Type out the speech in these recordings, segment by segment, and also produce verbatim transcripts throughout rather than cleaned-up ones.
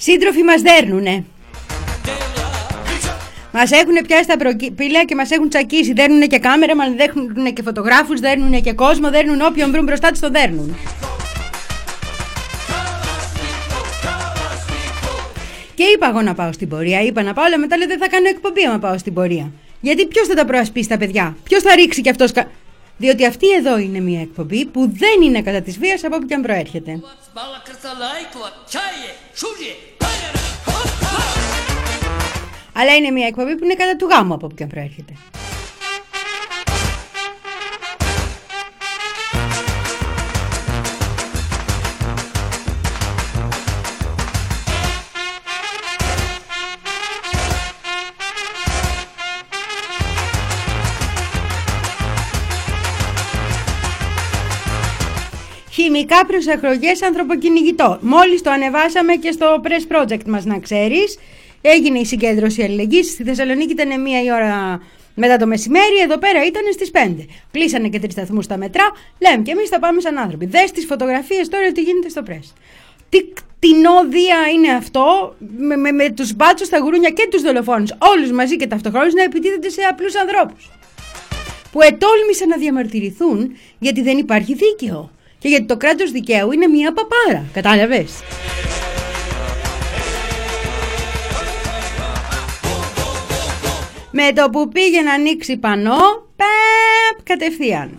Σύντροφοι μας δέρνουνε. Μας έχουν πιάσει τα προπήλαια και μας έχουν τσακίσει. Δέρνουνε και κάμερα, μας δέρνουνε και φωτογράφους, δέρνουνε και κόσμο, δέρνουνε όποιον βρουν μπροστά τους, το δέρνουν. Και είπα εγώ να πάω στην πορεία, είπα να πάω, αλλά μετά λέει δεν θα κάνω εκπομπή άμα πάω στην πορεία. Γιατί ποιος θα τα προασπίσει τα παιδιά, ποιος θα ρίξει κι αυτός. Διότι αυτή εδώ είναι μια εκπομπή που δεν είναι κατά της βίας από όπου και αν προέρχεται. Αλλά είναι μια εκπομπή που είναι κατά του γάμου από όπου και αν προέρχεται. Χημικά προς εκλογές ανθρωποκυνηγητό. Μόλις το ανεβάσαμε και στο Press Project μας, να ξέρεις. Έγινε η συγκέντρωση αλληλεγγύης. Στη Θεσσαλονίκη ήταν μία η ώρα μετά το μεσημέρι. Εδώ πέρα ήταν στις πέντε. Κλείσανε και τρεις σταθμούς στα μετρά. Λέμε και εμείς θα πάμε σαν άνθρωποι. Δες τις φωτογραφίες τώρα τι γίνεται στο Press. Τι κτηνόδια είναι αυτό, με, με, με τους μπάτσους, τα γουρούνια και τους δολοφόνους, όλους μαζί και ταυτοχρόνως να επιτίθενται σε απλούς ανθρώπους. Που ετόλμησαν να διαμαρτυρηθούν γιατί δεν υπάρχει δίκαιο. Και γιατί το κράτος δικαίου είναι μια παπάρα. Κατάλαβες? Με το που πήγε να ανοίξει πανό, παπ, κατευθείαν.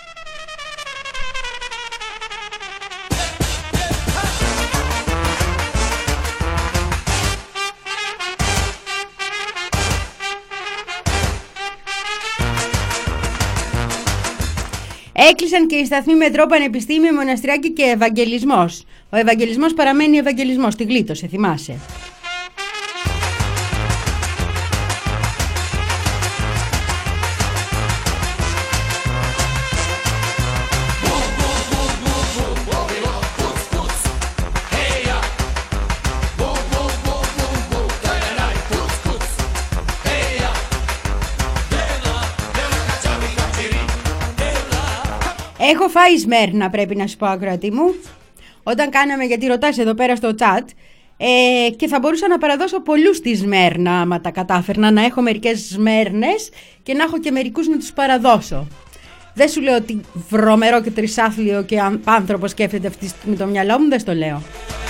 Έκλεισαν και οι σταθμοί μετρό, πανεπιστήμιο, μοναστηράκι και ευαγγελισμός. Ο ευαγγελισμός παραμένει ευαγγελισμός. Τη γλίτωσε, θυμάσαι? Έχω φάει Σμέρνα, πρέπει να σου πω, ακροατή μου, όταν κάναμε, γιατί ρωτάς εδώ πέρα στο chat, ε, και θα μπορούσα να παραδώσω πολλούς τη Σμέρνα, άμα τα κατάφερνα, να έχω μερικές Σμέρνες και να έχω και μερικούς να τους παραδώσω. Δεν σου λέω ότι βρωμερό και τρισάθλιο και άνθρωπο σκέφτεται αυτή με το μυαλό μου, δεν στο λέω.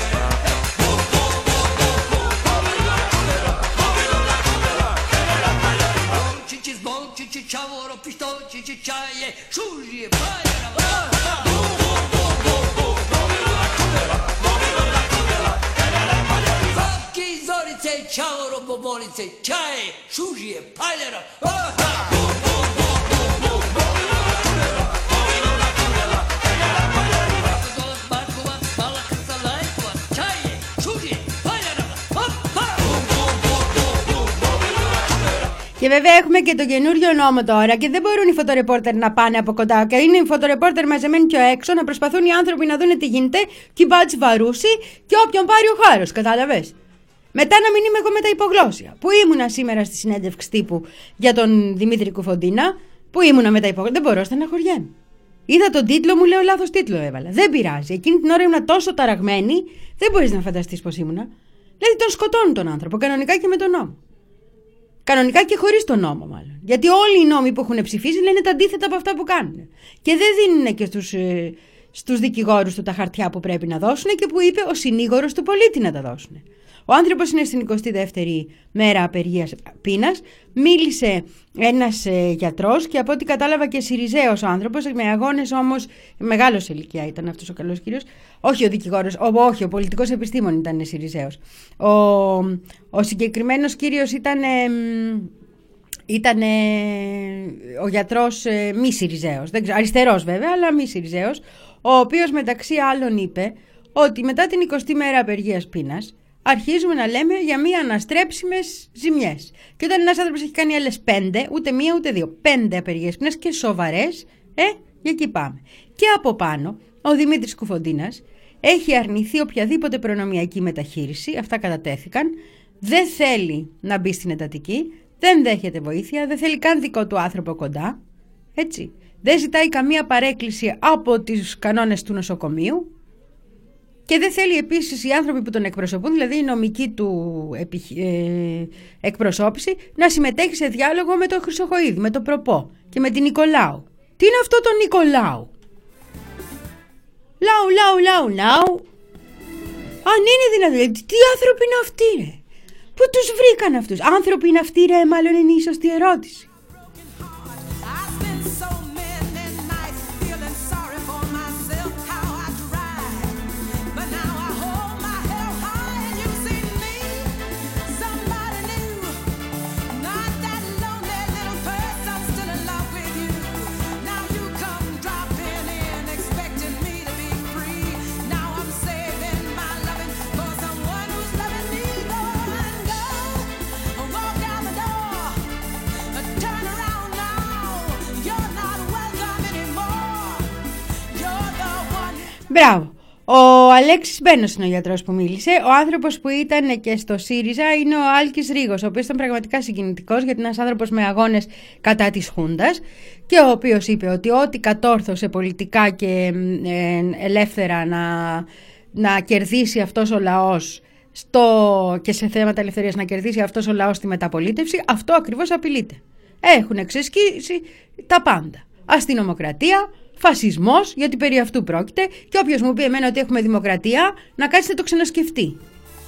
Και βέβαια έχουμε και το καινούριο νόμο τώρα και δεν μπορούν οι φωτορεπόρτερ να πάνε από κοντά. Και είναι οι φωτορεπόρτερ μαζεμένοι πιο έξω να προσπαθούν οι άνθρωποι να δουν τι γίνεται και μπάτσι βαρούσει και όποιον πάρει ο χάρος. Κατάλαβες? Μετά να μην είμαι εγώ με τα υπογλώσσια. Που ήμουνα σήμερα στη συνέντευξη τύπου για τον Δημήτρη Κουφοντίνα, που ήμουνα με τα υπογλώσσια. Δεν μπορώ, στεναχωριέμαι. Είδα τον τίτλο, μου λέω λάθος τίτλο έβαλα. Δεν πειράζει. Εκείνη την ώρα ήμουνα τόσο ταραγμένη, δεν μπορείς να φανταστείς πώς ήμουνα. Δηλαδή τον σκοτώνουν τον άνθρωπο, κανονικά και με τον νόμο. Κανονικά και χωρίς τον νόμο, μάλλον. Γιατί όλοι οι νόμοι που έχουν ψηφίσει λένε τα αντίθετα από αυτά που κάνουν. Και δεν δίνουν και στους, ε, στους δικηγόρους του τα χαρτιά που πρέπει να δώσουν και που είπε ο συνήγορος του πολίτη να τα δώσουν. Ο άνθρωπος είναι στην εικοστή δεύτερη μέρα απεργίας πείνας. Μίλησε ένας ε, γιατρός και από ό,τι κατάλαβα και Συριζέος ο άνθρωπος, με αγώνες όμως, μεγάλος ηλικία ήταν αυτός ο καλός κύριος. Όχι ο δικηγόρος, ο, όχι ο πολιτικός επιστήμον ήταν Συριζέος. Ο, ο συγκεκριμένος κύριος ήταν... Ε, Ήταν ο γιατρός ε, μη Συριζέος, δεν ξέρω, αριστερός βέβαια, αλλά μη Συριζέος, ο οποίος μεταξύ άλλων είπε ότι μετά την εικοστή μέρα απεργίας πείνας αρχίζουμε να λέμε για μία αναστρέψιμες ζημιές. Και όταν ένας άνθρωπος έχει κάνει άλλες πέντε, ούτε μία ούτε δύο, πέντε απεργίες πείνας και σοβαρές, ε, για εκεί πάμε. Και από πάνω, ο Δημήτρης Κουφοντίνας έχει αρνηθεί οποιαδήποτε προνομιακή μεταχείριση, αυτά κατατέθηκαν, δεν θέλει να μπει στην εντατική, δεν δέχεται βοήθεια, δεν θέλει καν δικό του άνθρωπο κοντά, έτσι. Δεν ζητάει καμία παρέκκληση από τις κανόνες του νοσοκομείου. Και δεν θέλει επίσης οι άνθρωποι που τον εκπροσωπούν, δηλαδή η νομική του επιχ... ε, εκπροσώπηση, να συμμετέχει σε διάλογο με τον Χρυσοχοΐδη, με τον Προπό και με την Νικολάου. Τι είναι αυτό το Νικολάου? Λαου, λαου, λαου, λαου. Αν είναι δυνατόν, τι άνθρωποι είναι αυτοί ρε? Πού τους βρήκαν αυτούς? Άνθρωποι είναι αυτοί ρε? Μάλλον είναι η σωστή ερώτηση. Μπράβο. Ο Αλέξης Μπένος είναι ο γιατρός που μίλησε. Ο άνθρωπος που ήταν και στο ΣΥΡΙΖΑ είναι ο Άλκης Ρήγος, ο οποίος ήταν πραγματικά συγκινητικός, γιατί είναι ένας άνθρωπος με αγώνες κατά της Χούντας και ο οποίος είπε ότι ό,τι κατόρθωσε πολιτικά και ε, ελεύθερα να, να κερδίσει αυτός ο λαός στο, και σε θέματα ελευθερίας να κερδίσει αυτός ο λαός στη μεταπολίτευση, αυτό ακριβώς απειλείται. Έχουν εξασκήσει τα πάντα. Αστυνομοκρατία, φασισμός, γιατί περί αυτού πρόκειται, και όποιος μου πει εμένα ότι έχουμε δημοκρατία, να κάτσει να το ξανασκεφτεί.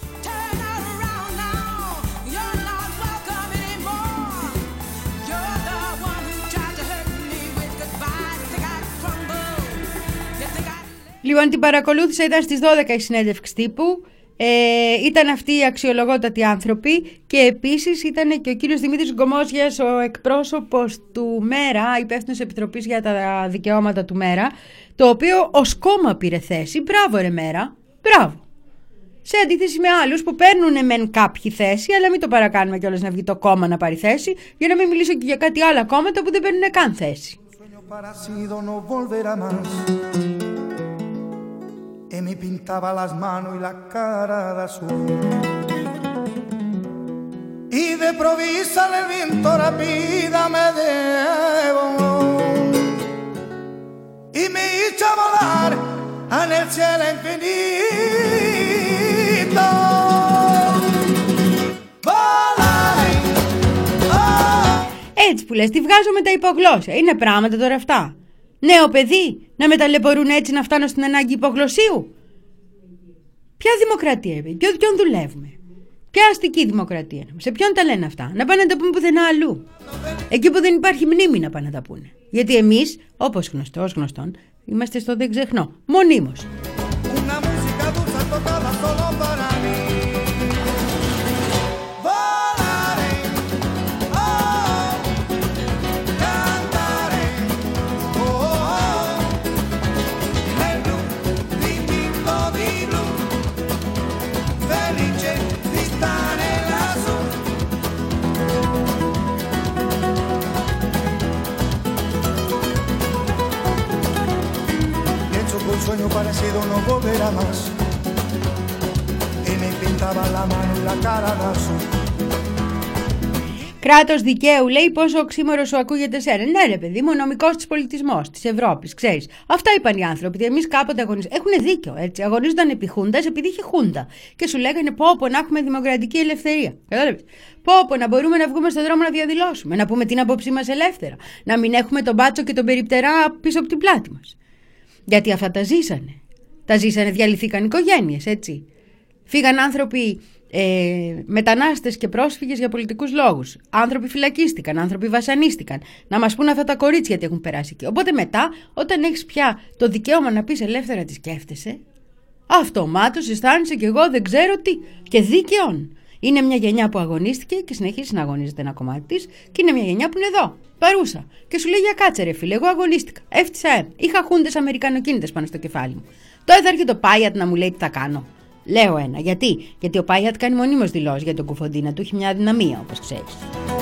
Λοιπόν, την παρακολούθησα, ήταν στις δώδεκα η συνέντευξη τύπου. Ε, ήταν αυτοί οι αξιολογότατοι άνθρωποι και επίσης ήταν και ο κύριος Δημήτρης Γκομόζιας, ο εκπρόσωπος του ΜΕΡΑ, υπεύθυνος επιτροπής για τα δικαιώματα του ΜΕΡΑ, το οποίο ως κόμμα πήρε θέση. Μπράβο ρε ΜΕΡΑ, μπράβο. Σε αντίθεση με άλλους που παίρνουν μεν κάποιοι θέση, αλλά μην το παρακάνουμε κιόλας να βγει το κόμμα να πάρει θέση, για να μην μιλήσω και για κάτι άλλα κόμματα που δεν παίρνουν καν θέση. E mi pintaba las manos y la cara de azul. Y de improvisa el viento rápida me devoló y me hizo volar en el cielo infinito. Volaré, oh. Έτσι που λες, τη βγάζω με τα υπογλώσσια. Είναι πράγματα τώρα αυτά? Νέο παιδί, να με ταλαιπωρούν έτσι να φτάνω στην ανάγκη υπογλωσσίου. Ποια δημοκρατία, ποιο, ποιον δουλεύουμε? Ποια αστική δημοκρατία? Σε ποιον τα λένε αυτά? Να πάνε να τα πούμε πουθενά αλλού. Εκεί που δεν υπάρχει μνήμη να πάνε να τα πούνε. Γιατί εμείς, όπως γνωστό, ως γνωστόν, είμαστε στο δεν ξεχνώ. Μονίμως. Sueño parecido no volverá más y me pintaba la mano y la cara de azul. Κράτος δικαίου, λέει, πόσο οξύμορο σου ακούγεται σένα. Ναι, ρε παιδί μου, ο νομικός της πολιτισμός της Ευρώπης, ξέρεις. Αυτά είπαν οι άνθρωποι. Εμείς κάποτε αγωνίζονταν. Έχουν δίκιο, έτσι. Αγωνίζονταν επί Χούντας επειδή είχε Χούντα. Και σου λέγανε πω, πω να έχουμε δημοκρατική ελευθερία. Κατάλαβες. Πω, πω να μπορούμε να βγούμε στον δρόμο να διαδηλώσουμε. Να πούμε την άποψή μας ελεύθερα. Να μην έχουμε τον μπάτσο και τον περιπτερά πίσω από την πλάτη μας. Γιατί αυτά τα ζήσανε. Τα ζήσανε, διαλυθήκαν οικογένειες, έτσι. Φύγαν άνθρωποι, ε, μετανάστες και πρόσφυγες για πολιτικούς λόγους. Άνθρωποι φυλακίστηκαν, άνθρωποι βασανίστηκαν. Να μας πούν αυτά τα κορίτσια τι έχουν περάσει εκεί. Οπότε μετά, όταν έχεις πια το δικαίωμα να πεις ελεύθερα τι σκέφτεσαι, αυτομάτως αισθάνεσαι κι εγώ δεν ξέρω τι. Και δίκαιον. Είναι μια γενιά που αγωνίστηκε και συνεχίζει να αγωνίζεται ένα κομμάτι της, και είναι μια γενιά που είναι εδώ, παρούσα. Και σου λέει για κάτσε ρε φίλε, εγώ αγωνίστηκα. Έφτιασα, ε. Είχα χούντες αμερικανοκίνητες πάνω στο κεφάλι μου. Τώρα θα έρχεται ο Πάιατ να μου λέει τι θα κάνω. Λέω ένα. Γιατί? Γιατί ο Πάιατ κάνει μονίμως δηλώσεις για τον Κουφοντίνα, του έχει μια αδυναμία, όπως ξέρεις.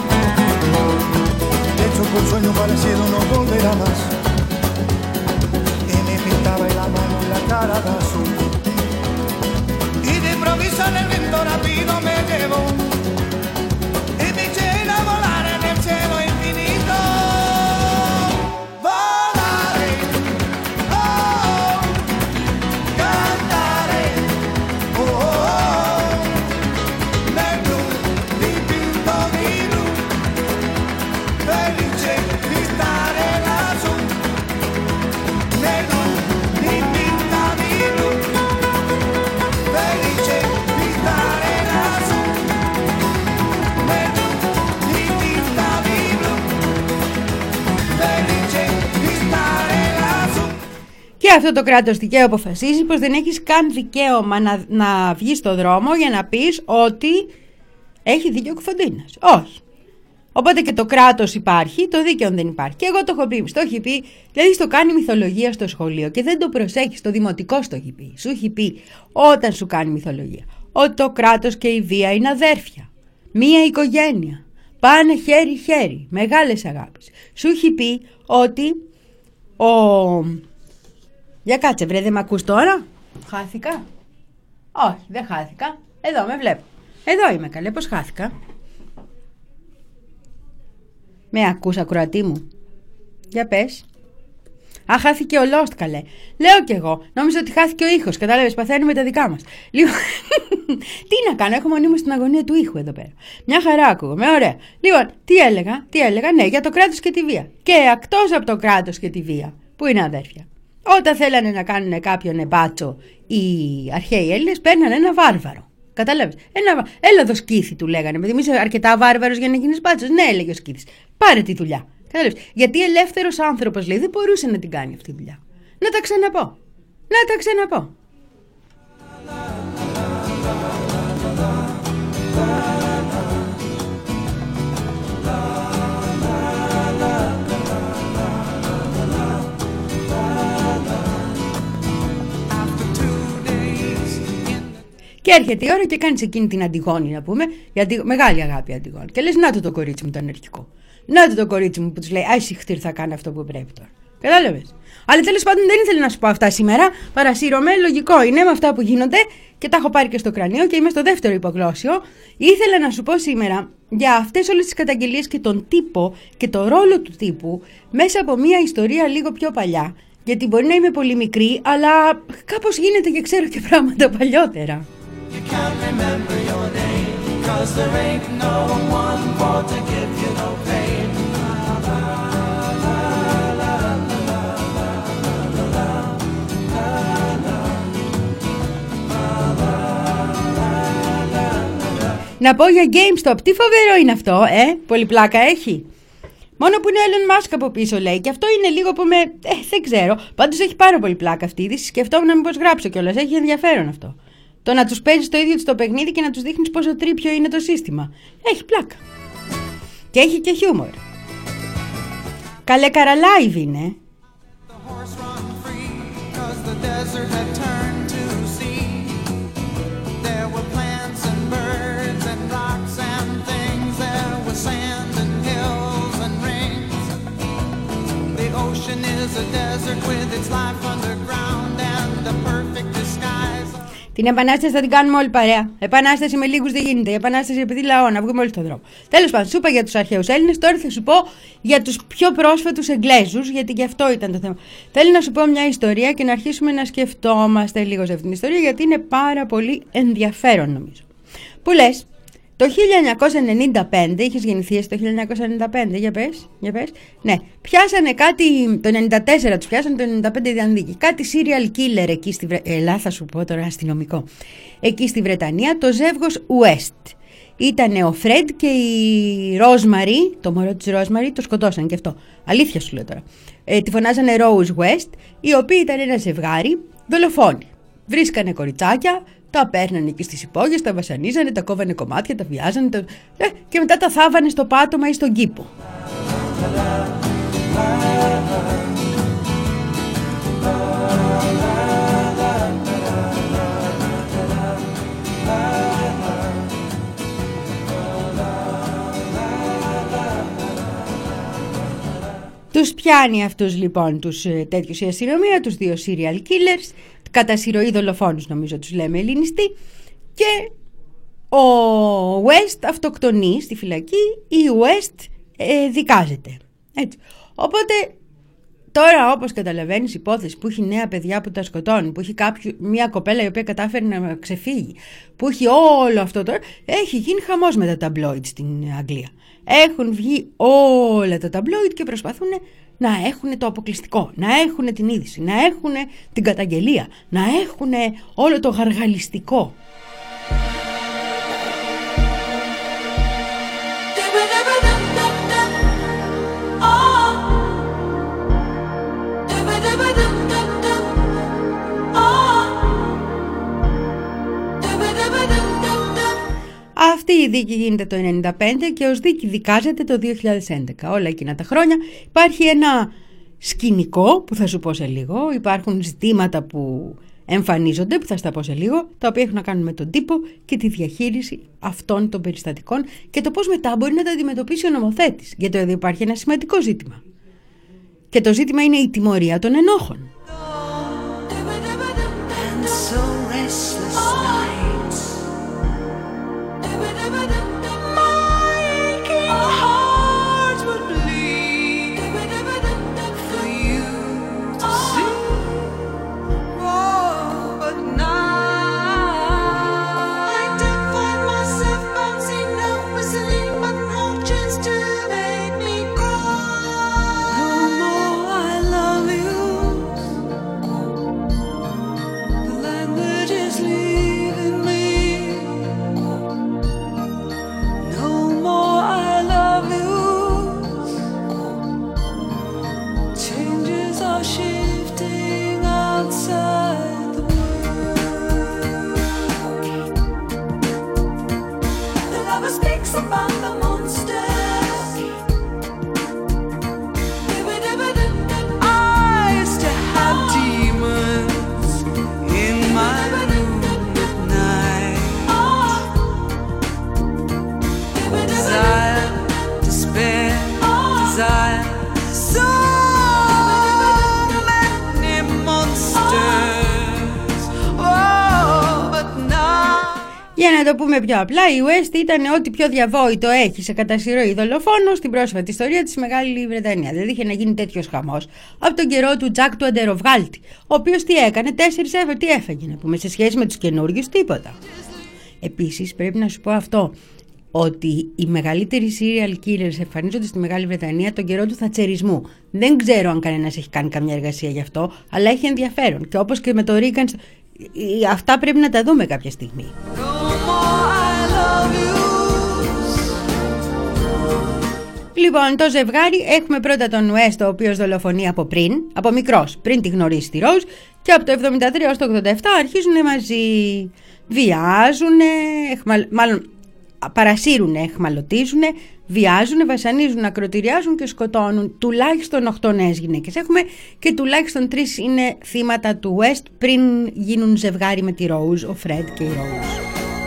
En el viento rápido me llevo y me llena a volar en el cielo infinito. Volaré, oh, cantaré, Και αυτό το κράτος δικαίου αποφασίζει πως δεν έχεις καν δικαίωμα να, να βγεις στο δρόμο για να πεις ότι έχει δίκιο ο Κουφοντίνας. Όχι. Οπότε και το κράτος υπάρχει, το δίκαιο δεν υπάρχει. Και εγώ το έχω πει, το έχει πει, δηλαδή στο κάνει μυθολογία στο σχολείο και δεν το προσέχει, στο δημοτικό στο έχει πει. Σου έχει πει όταν σου κάνει μυθολογία ότι το κράτος και η βία είναι αδέρφια. Μία οικογένεια. Πάνε χέρι-χέρι. Μεγάλες αγάπες. Σου έχει πει ότι ο... Για κάτσε βρε, δεν μ' ακούς τώρα? Χάθηκα? Όχι, δεν χάθηκα. Εδώ με βλέπω. Εδώ είμαι καλέ, πώς χάθηκα? Με ακούς ακροατή μου? Για πες. Α, χάθηκε ο Lost καλέ. Λέω κι εγώ. Νόμιζα ότι χάθηκε ο ήχος. Κατάλαβες, παθαίνουμε τα δικά μας. Λοιπόν, τι να κάνω, έχω μονίμως στην αγωνία του ήχου εδώ πέρα. Μια χαρά ακούγομαι, ωραία. Λοιπόν, τι έλεγα, τι έλεγα, ναι, για το κράτος και τη βία. Και εκτός από το κράτος και τη βία, που είναι αδέρφια. Όταν θέλανε να κάνουν κάποιον εμπάτσο οι αρχαίοι Έλληνες, παίρνανε ένα βάρβαρο. Κατάλαβες. Ένα... Έλα εδώ σκήθη, του λέγανε. Παιδί μου, είσαι αρκετά βάρβαρος για να γίνεις μπάτσος. Ναι, έλεγε ο σκήθης. Πάρε τη δουλειά. Κατάλαβες. Γιατί ελεύθερος άνθρωπος, λέει, δεν μπορούσε να την κάνει αυτή τη δουλειά. Να τα ξαναπώ. Να τα ξαναπώ. Και έρχεται η ώρα και κάνεις εκείνη την Αντιγόνη, να πούμε, γιατί μεγάλη αγάπη Αντιγόνη. Και λες, να το το κορίτσι μου το αναρχικό. Να το το κορίτσι μου που τους λέει, άισι χτύρ, θα κάνω αυτό που πρέπει τώρα. Κατάλαβες. Αλλά τέλος πάντων δεν ήθελα να σου πω αυτά σήμερα. Παρασύρωμαι, λογικό είναι με αυτά που γίνονται και τα έχω πάρει και στο κρανίο και είμαι στο δεύτερο υπογλώσσιο. Ήθελα να σου πω σήμερα για αυτές όλες τις καταγγελίες και τον τύπο και το ρόλο του τύπου μέσα από μια ιστορία λίγο πιο παλιά. Γιατί μπορεί να είμαι πολύ μικρή, αλλά κάπως γίνεται και ξέρω και πράγματα παλιότερα. You can't remember your name, 'cause there ain't no one for to give you no pain. Να πω για GameStop, τι φοβερό είναι αυτό, ε, πολύ πλάκα έχει. Μόνο που είναι ο Elon Musk από πίσω λέει και αυτό είναι λίγο που με, ε, δεν ξέρω. Πάντως έχει πάρα πολύ πλάκα αυτή η είδηση, σκεφτόμουν να μήπως γράψω κιόλας, έχει ενδιαφέρον αυτό. Το να τους παίζεις το ίδιο τους το παιχνίδι και να τους δείχνεις πόσο τρίπιο είναι το σύστημα. Έχει πλάκα. Και έχει και χιούμορ. Καλέ καρα live είναι. Την επανάσταση θα την κάνουμε όλοι παρέα. Επανάσταση με λίγους δεν γίνεται. Η επανάσταση επειδή λαό, να βγούμε όλοι στον δρόμο. Τέλος πάντων, σου είπα για τους αρχαίους Έλληνες, τώρα θα σου πω για τους πιο πρόσφατους Εγγλέζους, γιατί και αυτό ήταν το θέμα. Θέλω να σου πω μια ιστορία και να αρχίσουμε να σκεφτόμαστε λίγο σε αυτήν την ιστορία, γιατί είναι πάρα πολύ ενδιαφέρον νομίζω. Που λες, το χίλια εννιακόσια ενενήντα πέντε, είχες γεννηθεί εσύ το χίλια εννιακόσια ενενήντα πέντε, για πες, για πες. Ναι, πιάσανε κάτι, το ενενήντα τέσσερα τους πιάσανε, το ενενήντα πέντε ήταν δίκη. Κάτι serial killer εκεί στη Βρετανία, ελά θα σου πω τώρα αστυνομικό, εκεί στη Βρετανία, το ζεύγος West. Ήτανε ο Φρεντ και η Ρόσμαρι, το μωρό της Ρόσμαρι, το σκοτώσαν και αυτό. Αλήθεια σου λέω τώρα. Ε, τη φωνάζανε Rose West, οι οποίοι ήταν ένα ζευγάρι, δολοφόνοι. Βρίσκανε κοριτσάκια, τα παίρνανε εκεί στις υπόγειες, τα βασανίζανε, τα κόβανε κομμάτια, τα βιάζανε τα... Ε, και μετά τα θάβανε στο πάτωμα ή στον κήπο. Τους πιάνει αυτούς λοιπόν τους τέτοιους η αστυνομία, τους δύο serial killers, κατά συρροή δολοφόνους νομίζω τους λέμε ελληνιστή, και ο West αυτοκτονεί στη φυλακή, η West ε, δικάζεται. Έτσι. Οπότε τώρα, όπως καταλαβαίνεις, υπόθεση που έχει νέα παιδιά που τα σκοτώνουν, που έχει κάποιο, μια κοπέλα η οποία κατάφερε να ξεφύγει, που έχει όλο αυτό τώρα, έχει γίνει χαμός με τα ταμπλόιτ στην Αγγλία. Έχουν βγει όλα τα ταμπλόιτ και προσπαθούν να έχουν το αποκλειστικό, να έχουν την είδηση, να έχουν την καταγγελία, να έχουν όλο το γαργαλιστικό. Αυτή η δίκη γίνεται το ενενήντα πέντε και ως δίκη δικάζεται το δύο χιλιάδες έντεκα. Όλα εκείνα τα χρόνια υπάρχει ένα σκηνικό που θα σου πω σε λίγο. Υπάρχουν ζητήματα που εμφανίζονται, που θα στα πω σε λίγο, τα οποία έχουν να κάνουν με τον τύπο και τη διαχείριση αυτών των περιστατικών και το πώς μετά μπορεί να τα αντιμετωπίσει ο νομοθέτης. Γιατί εδώ υπάρχει ένα σημαντικό ζήτημα. Και το ζήτημα είναι η τιμωρία των ενόχων. Για να το πούμε πιο απλά, η West ήταν ό,τι πιο διαβόητο έχει σε κατασυρωή δολοφόνο στην πρόσφατη ιστορία της Μεγάλη Βρετανία. Δηλαδή είχε να γίνει τέτοιος χαμός από τον καιρό του Τζακ του Αντεροβγάλτη, ο οποίος τι έκανε, τέσσερις έφερε, τι έφεγε να πούμε, σε σχέση με τους καινούριους τίποτα. Επίσης πρέπει να σου πω αυτό, ότι οι μεγαλύτεροι serial killers εμφανίζονται στη Μεγάλη Βρετανία τον καιρό του θατσερισμού. Δεν ξέρω αν κανένας έχει κάνει καμιά εργασία γι' αυτό, αλλά έχει ενδιαφέρον. Και όπως και με το Reagan, αυτά πρέπει να τα δούμε κάποια στιγμή. Λοιπόν, το ζευγάρι έχουμε πρώτα τον West, ο οποίος δολοφονεί από πριν, από μικρός, πριν τη γνωρίσει τη Rose, και από το εβδομήντα τρία έως το ογδόντα επτά αρχίζουν μαζί, βιάζουν, εχμαλ... μάλλον παρασύρουν, εχμαλωτίζουν, βιάζουν, βασανίζουν, ακροτηριάζουν και σκοτώνουν τουλάχιστον οκτώ νέες γυναίκες. Έχουμε και τουλάχιστον τρεις είναι θύματα του West πριν γίνουν ζευγάρι με τη Rose, ο Fred και η Rose.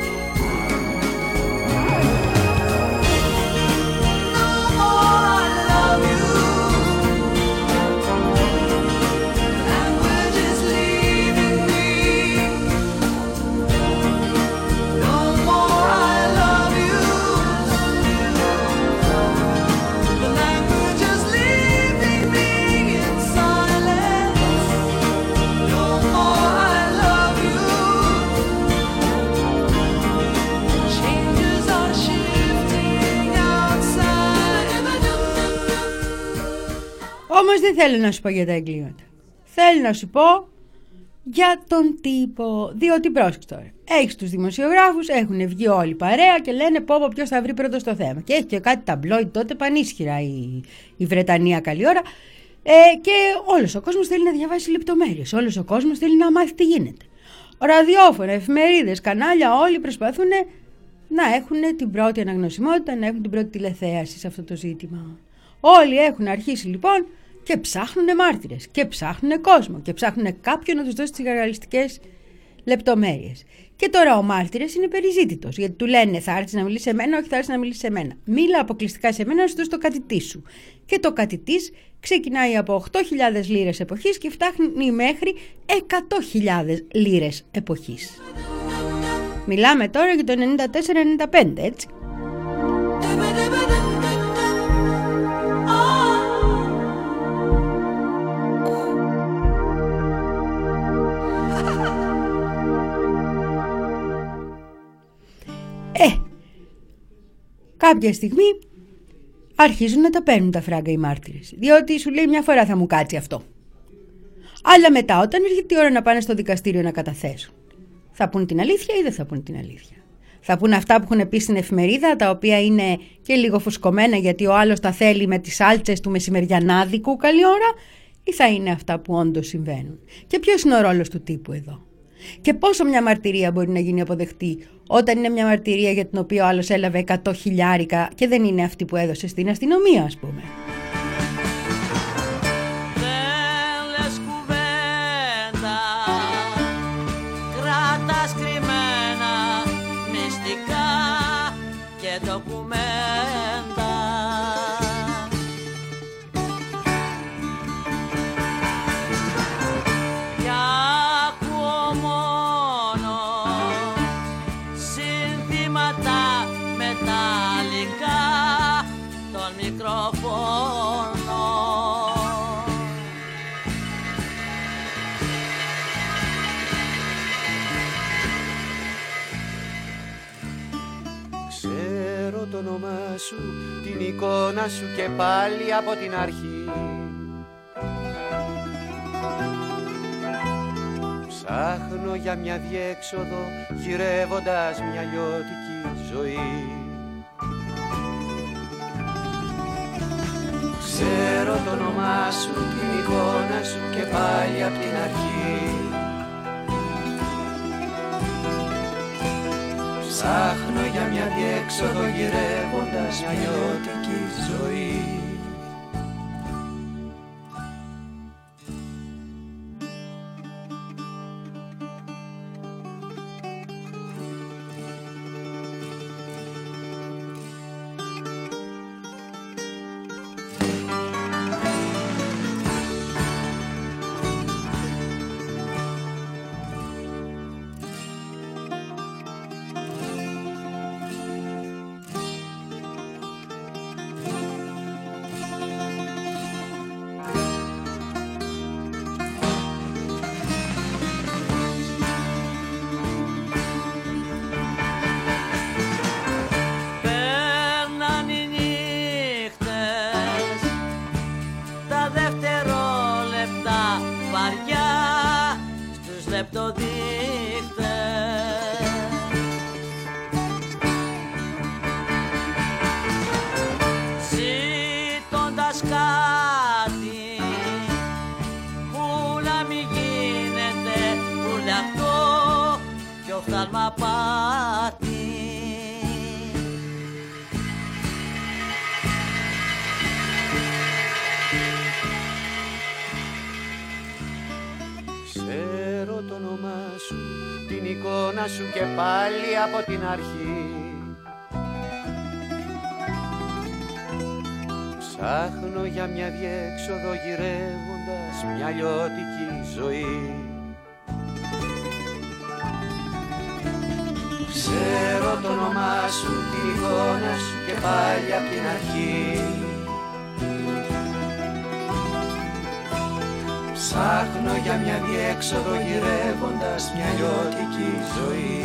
Όμως δεν θέλω να σου πω για τα εγκλήματα. Θέλω να σου πω για τον τύπο. Διότι πρόσεξε τώρα. Έχεις τους δημοσιογράφους, έχουν βγει όλοι παρέα και λένε πω πω ποιος θα βρει πρώτο στο θέμα. Και έχει και κάτι ταμπλόιντ τότε πανίσχυρα η, η Βρετανία καλή ώρα. Ε, και όλος ο κόσμος θέλει να διαβάσει λεπτομέρειες. Όλος ο κόσμος θέλει να μάθει τι γίνεται. Ραδιόφωνα, εφημερίδες, κανάλια, όλοι προσπαθούν να έχουν την πρώτη αναγνωσιμότητα, να έχουν την πρώτη τηλεθέαση σε αυτό το ζήτημα. Όλοι έχουν αρχίσει λοιπόν και ψάχνουν μάρτυρες και ψάχνουν κόσμο και ψάχνουν κάποιον να τους δώσει τις ρεαλιστικές λεπτομέρειες. Και τώρα ο μάρτυρας είναι περιζήτητος, γιατί του λένε θα έρθεις να μιλήσεις σε μένα, όχι θα έρθεις να μιλήσεις σε μένα. Μίλα αποκλειστικά σε μένα, να σου δώσει το κατητή σου. Και το κατητής ξεκινάει από οκτώ χιλιάδες λίρες εποχής και φτάνει μέχρι εκατό χιλιάδες λίρες εποχής. Μιλάμε τώρα για το ενενήντα τέσσερα ενενήντα πέντε, έτσι. Ε, κάποια στιγμή αρχίζουν να τα παίρνουν τα φράγκα οι μάρτυρες, διότι σου λέει μια φορά θα μου κάτσει αυτό. Αλλά μετά όταν έρχεται η ώρα να πάνε στο δικαστήριο να καταθέσουν, θα πούν την αλήθεια ή δεν θα πούν την αλήθεια. Θα πούν αυτά που έχουν πει στην εφημερίδα, τα οποία είναι και λίγο φουσκωμένα γιατί ο άλλος τα θέλει με τις άλτσες του μεσημεριανάδικου καλή ώρα, ή θα είναι αυτά που όντως συμβαίνουν. Και ποιος είναι ο ρόλος του τύπου εδώ? Και πόσο μια μαρτυρία μπορεί να γίνει αποδεκτή όταν είναι μια μαρτυρία για την οποία ο άλλος έλαβε εκατό χιλιάρικα και δεν είναι αυτή που έδωσε στην αστυνομία, ας πούμε. Δεν λες κουβέντα, κράτας κρυμμένα μυστικά και ντοκουμέντα. Ξέρω το όνομά σου, την εικόνα σου και πάλι από την αρχή. Ψάχνω για μια διέξοδο, γυρεύοντας μια λιώτικη ζωή. Ξέρω το όνομά σου, την εικόνα σου και πάλι από την αρχή. Ψάχνω για μια διέξοδο, γυρεύοντας μια λιώτικη ζωή. Ξέρω το όνομά σου, την εικόνα σου και πάλι από την αρχή. Ψάχνω για μια διέξοδο, γυρεύοντας μια λιώτικη ζωή. Ξέρω το όνομά σου, την εικόνα σου και πάλι από την αρχή. Ψάχνω για μια διέξοδο, γυρεύοντας μια λιώτικη ζωή.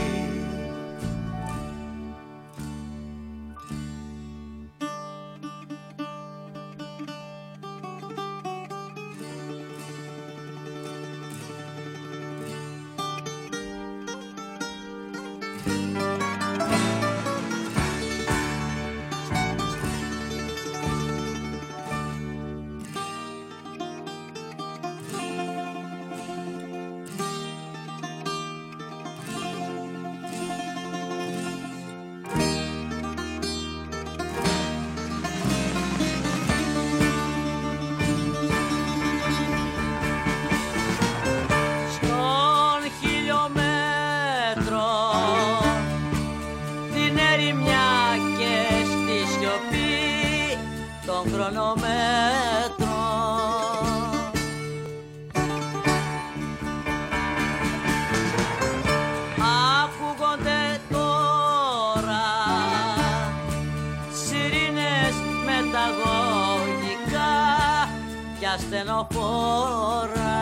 Στενοφόρα.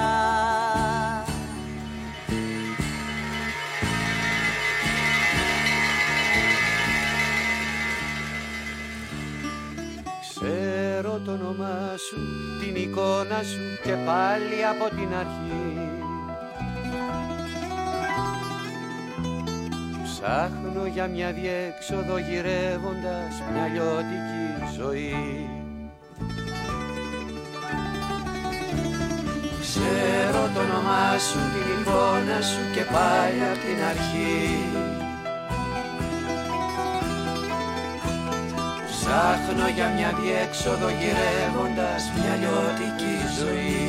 Ξέρω το όνομά σου, την εικόνα σου και πάλι από την αρχή. Ψάχνω για μια διέξοδο, γυρεύοντας μια λιώτικη ζωή. Ξέρω το όνομά σου, την εικόνα σου και πάλι απ' την αρχή. Ψάχνω για μια διέξοδο γυρεύοντας μια λιώτικη ζωή.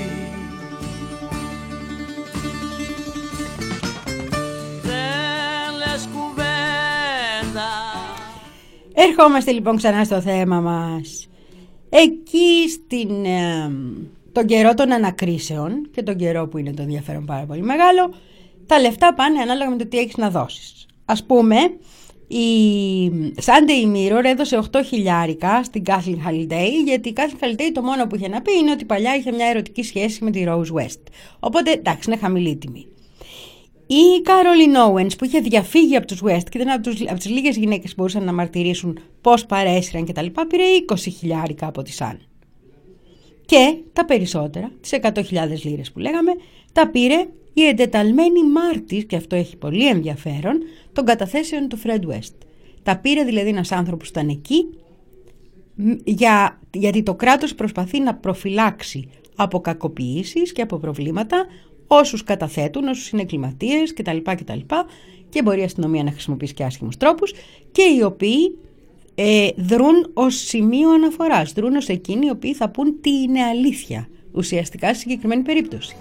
Δεν λες κουβέντα. Ερχόμαστε λοιπόν ξανά στο θέμα μας. Εκεί στην, ε, τον καιρό των ανακρίσεων και τον καιρό που είναι το ενδιαφέρον πάρα πολύ μεγάλο, τα λεφτά πάνε ανάλογα με το τι έχεις να δώσεις. Ας πούμε, η Sunday Mirror έδωσε οκτώ χιλιάρικα στην Kathleen Halliday, γιατί η Kathleen Halliday το μόνο που είχε να πει είναι ότι παλιά είχε μια ερωτική σχέση με τη Rose West. Οπότε εντάξει, είναι χαμηλή τιμή. Η Caroline Owens που είχε διαφύγει από τους West και ήταν από, τους, από τις λίγες γυναίκες που μπορούσαν να μαρτυρήσουν πώς παρέσυραν κτλ. Πήρε είκοσι χιλιάρικα από τη Sun. Και τα περισσότερα, τις εκατό χιλιάδες λίρες που λέγαμε, τα πήρε η εντεταλμένη μάρτυρ, και αυτό έχει πολύ ενδιαφέρον, των καταθέσεων του Fred West. Τα πήρε δηλαδή ένας άνθρωπος που ήταν εκεί, για, γιατί το κράτος προσπαθεί να προφυλάξει από κακοποιήσεις και από προβλήματα όσους καταθέτουν, όσους είναι εγκληματίες κτλ. κτλ. Και μπορεί η αστυνομία να χρησιμοποιήσει και άσχημους τρόπους, και οι οποίοι ε, δρούν ως σημείο αναφοράς, δρούν ως εκείνοι οι οποίοι θα πούν τι είναι αλήθεια ουσιαστικά στη συγκεκριμένη περίπτωση.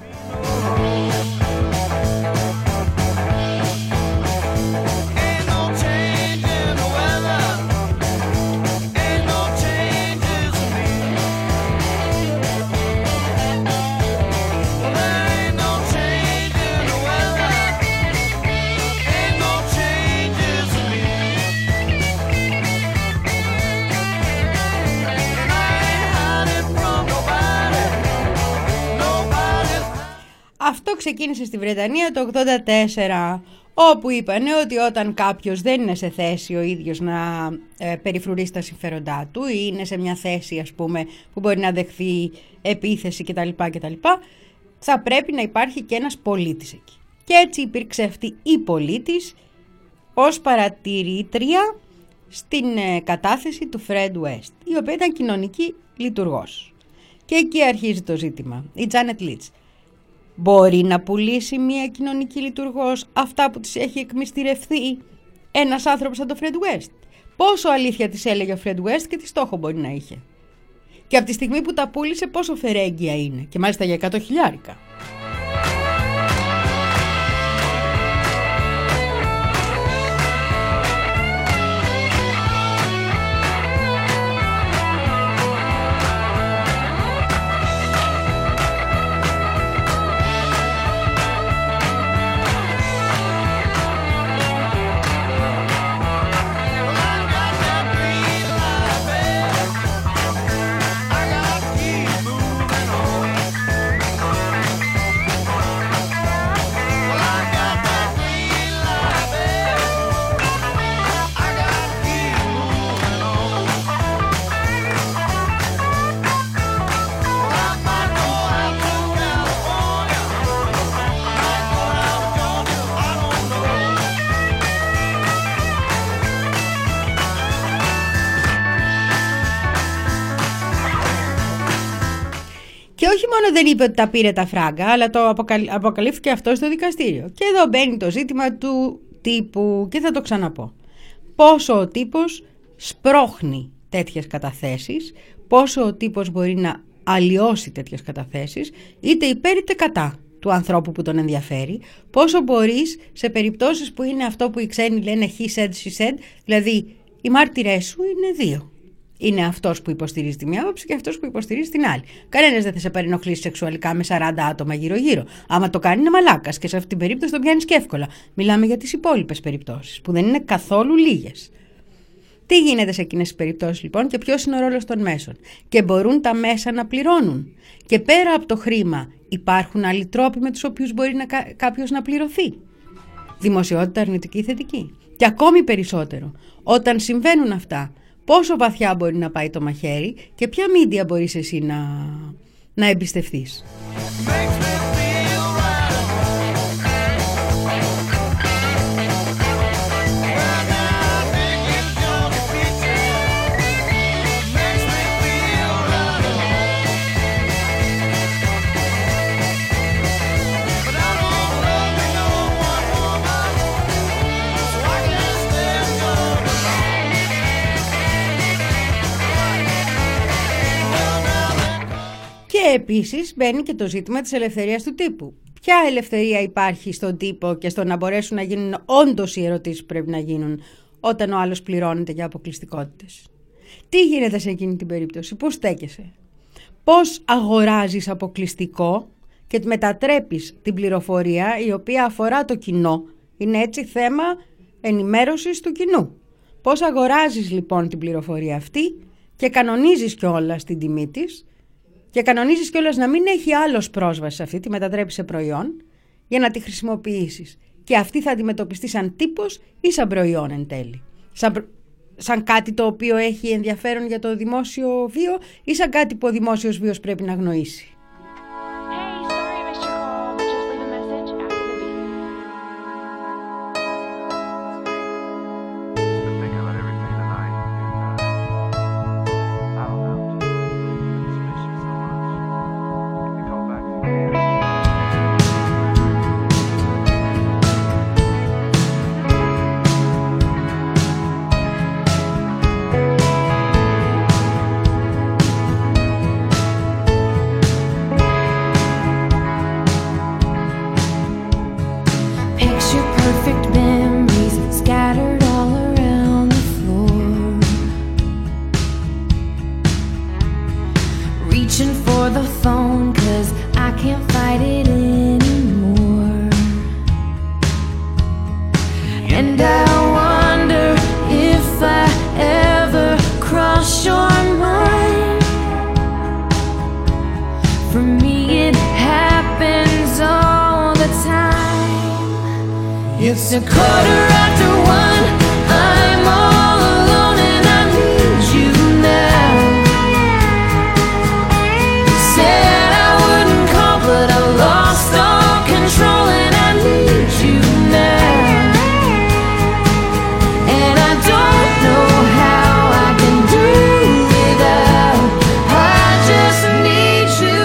Αυτό ξεκίνησε στη Βρετανία το ογδόντα τέσσερα, όπου είπανε ότι όταν κάποιος δεν είναι σε θέση ο ίδιος να ε, περιφρουρήσει τα συμφέροντά του ή είναι σε μια θέση, ας πούμε, που μπορεί να δεχθεί επίθεση κτλ, κτλ, θα πρέπει να υπάρχει και ένας πολίτης εκεί. Και έτσι υπήρξε αυτή η πολίτης ως παρατηρήτρια στην ε, κατάθεση του Fred West, η οποία ήταν κοινωνική λειτουργός. Και εκεί αρχίζει το ζήτημα. Η Janet Leach μπορεί να πουλήσει μια κοινωνική λειτουργός αυτά που της έχει εκμυστηρευθεί ένας άνθρωπος σαν το Fred West? Πόσο αλήθεια της έλεγε ο Fred West και τι στόχο μπορεί να είχε? Και από τη στιγμή που τα πούλησε, πόσο φερέγγια είναι? Και μάλιστα για εκατό χιλιάρικα. Και όχι μόνο δεν είπε ότι τα πήρε τα φράγκα, αλλά το αποκαλύ... αποκαλύφθηκε αυτό στο δικαστήριο. Και εδώ μπαίνει το ζήτημα του τύπου, και θα το ξαναπώ. Πόσο ο τύπος σπρώχνει τέτοιες καταθέσεις, πόσο ο τύπος μπορεί να αλλοιώσει τέτοιες καταθέσεις, είτε υπέρ είτε κατά του ανθρώπου που τον ενδιαφέρει, πόσο μπορείς σε περιπτώσεις που είναι αυτό που οι ξένοι λένε he said, she said, δηλαδή οι μάρτυρές σου είναι δύο. Είναι αυτός που υποστηρίζει τη μία άποψη και αυτός που υποστηρίζει την άλλη. Κανένας δεν θα σε παρενοχλήσει σεξουαλικά με σαράντα άτομα γύρω-γύρω. Άμα το κάνει, είναι μαλάκας και σε αυτή την περίπτωση τον πιάνεις και εύκολα. Μιλάμε για τις υπόλοιπες περιπτώσεις, που δεν είναι καθόλου λίγες. Τι γίνεται σε εκείνες τις περιπτώσεις λοιπόν και ποιος είναι ο ρόλος των μέσων? Και μπορούν τα μέσα να πληρώνουν? Και πέρα από το χρήμα, υπάρχουν άλλοι τρόποι με τους οποίους μπορεί να, κάποιος να πληρωθεί? Δημοσιότητα αρνητική ή θετική? Και ακόμη περισσότερο, όταν συμβαίνουν αυτά, πόσο βαθιά μπορεί να πάει το μαχαίρι και ποια μίντια μπορείς εσύ να, να εμπιστευτείς? επίσης μπαίνει και το ζήτημα της ελευθερίας του τύπου. Ποια ελευθερία υπάρχει στον τύπο και στο να μπορέσουν να γίνουν όντως οι ερωτήσεις που πρέπει να γίνουν όταν ο άλλος πληρώνεται για αποκλειστικότητες? Τι γίνεται σε εκείνη την περίπτωση, πώς στέκεσαι? Πώς αγοράζεις αποκλειστικό και μετατρέπεις την πληροφορία η οποία αφορά το κοινό? Είναι έτσι θέμα ενημέρωσης του κοινού. Πώς αγοράζεις λοιπόν την πληροφορία αυτή και κανονίζεις κιόλας την τιμή της και κανονίζεις κιόλας να μην έχει άλλος πρόσβαση σε αυτή, τη μετατρέπεις σε προϊόν για να τη χρησιμοποιήσεις. Και αυτή θα αντιμετωπιστεί σαν τύπος ή σαν προϊόν εν τέλει? Σαν, σαν κάτι το οποίο έχει ενδιαφέρον για το δημόσιο βίο ή σαν κάτι που ο δημόσιος βίος πρέπει να αγνοήσει? It's a quarter after one. I'm all alone and I need you now. Said I wouldn't call, but I lost all control and I need you now. And I don't know how I can do without. I just need you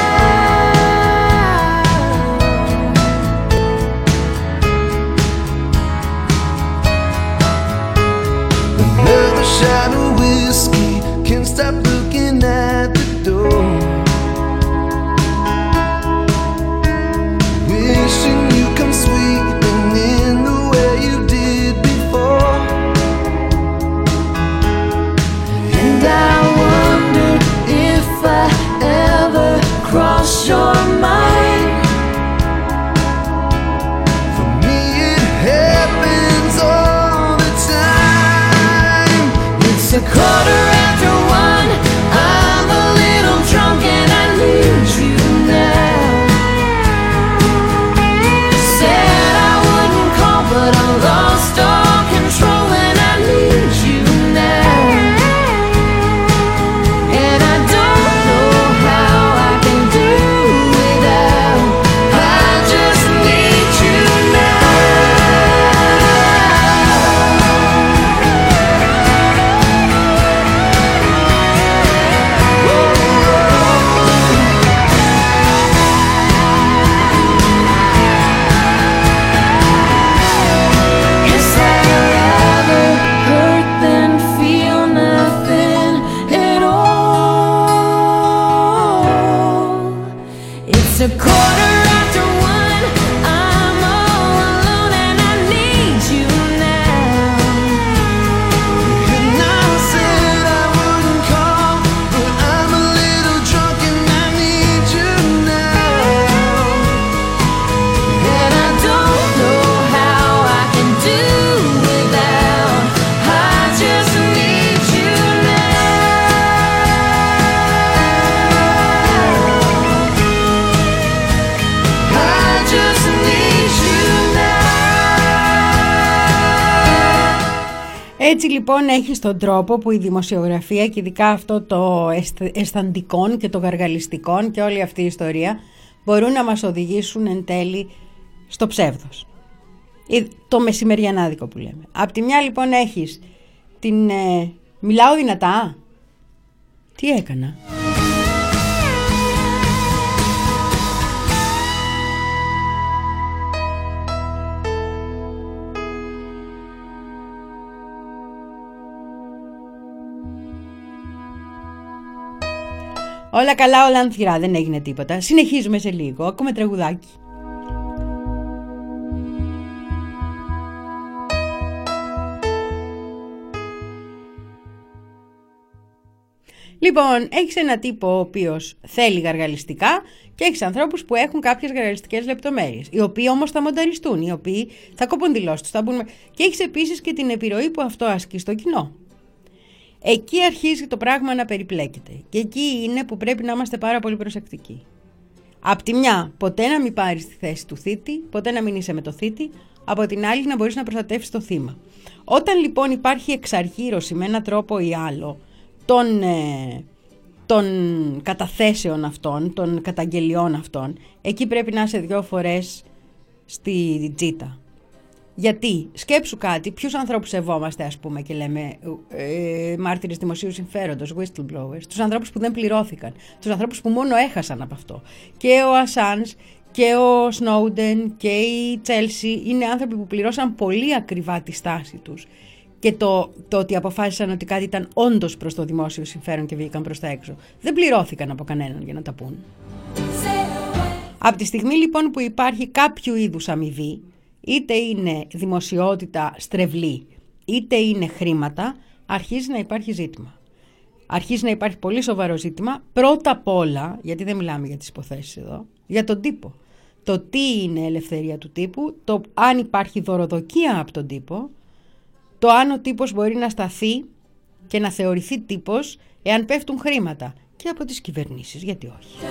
shot of whiskey, can't stop looking at the door. Wishing you come sweeping in the way you did before. And I wonder if I ever cross your mind. For me it happens all the time. It's a quarter after one. I'm a little drunk and I need you now. Said I wouldn't call, but I lost all control and I need you now. And I don't know how I can do without. I just need you now. Guess I'd rather hurt than feel nothing at all. It's a quarter after one. I'm all alone and I need you now. And I said I wouldn't call, but I'm a little drunk and I need you now. And I don't know how I can do without. I just need you now. I just need you now. Έτσι λοιπόν έχεις τον τρόπο που η δημοσιογραφία και ειδικά αυτό το αισθ- αισθαντικών και το γαργαλιστικών και όλη αυτή η ιστορία μπορούν να μας οδηγήσουν εν τέλει στο ψεύδος. Ή το μεσημεριανάδικο που λέμε. Απ' τη μια λοιπόν έχεις την... ε, μιλάω δυνατά. Τι έκανα? Όλα καλά, όλα ανθυρά, δεν έγινε τίποτα. Συνεχίζουμε σε λίγο, ακούμε τραγουδάκι. Λοιπόν, έχεις ένα τύπο ο οποίος θέλει γαργαλιστικά και έχεις ανθρώπους που έχουν κάποιες γαργαλιστικές λεπτομέρειες, οι οποίοι όμως θα μονταριστούν, οι οποίοι θα κόπουν δηλώσεις τους, θα μπουν... και έχεις επίσης και την επιρροή που αυτό ασκεί στο κοινό. Εκεί αρχίζει το πράγμα να περιπλέκεται και εκεί είναι που πρέπει να είμαστε πάρα πολύ προσεκτικοί. Απ' τη μια, ποτέ να μην πάρεις τη θέση του θήτη, ποτέ να μην είσαι με το θήτη, από την άλλη να μπορείς να προστατεύσεις το θύμα. Όταν λοιπόν υπάρχει εξαργύρωση με έναν τρόπο ή άλλο, Των, ε, των καταθέσεων αυτών, των καταγγελιών αυτών, εκεί πρέπει να είσαι δυο φορές στη τζίτα. Γιατί, σκέψου κάτι, ποιους ανθρώπους σεβόμαστε, ας πούμε, και λέμε ε, μάρτυρες δημοσίου συμφέροντος, whistleblowers, τους ανθρώπους που δεν πληρώθηκαν, τους ανθρώπους που μόνο έχασαν από αυτό. Και ο Ασάνς και ο Σνόουντεν και η Τσέλσι είναι άνθρωποι που πληρώσαν πολύ ακριβά τη στάση τους. Και το, το ότι αποφάσισαν ότι κάτι ήταν όντως προς το δημόσιο συμφέρον και βγήκαν προς τα έξω. Δεν πληρώθηκαν από κανέναν για να τα πούν. Από τη στιγμή λοιπόν που υπάρχει κάποιο είδους αμοιβή, είτε είναι δημοσιότητα στρεβλή, είτε είναι χρήματα, αρχίζει να υπάρχει ζήτημα. Αρχίζει να υπάρχει πολύ σοβαρό ζήτημα, πρώτα απ' όλα, γιατί δεν μιλάμε για τις υποθέσεις εδώ, για τον τύπο. Το τι είναι ελευθερία του τύπου, το αν υπάρχει δωροδοκία από τον τύπο, το αν ο τύπος μπορεί να σταθεί και να θεωρηθεί τύπος εάν πέφτουν χρήματα. Και από τις κυβερνήσεις, γιατί όχι.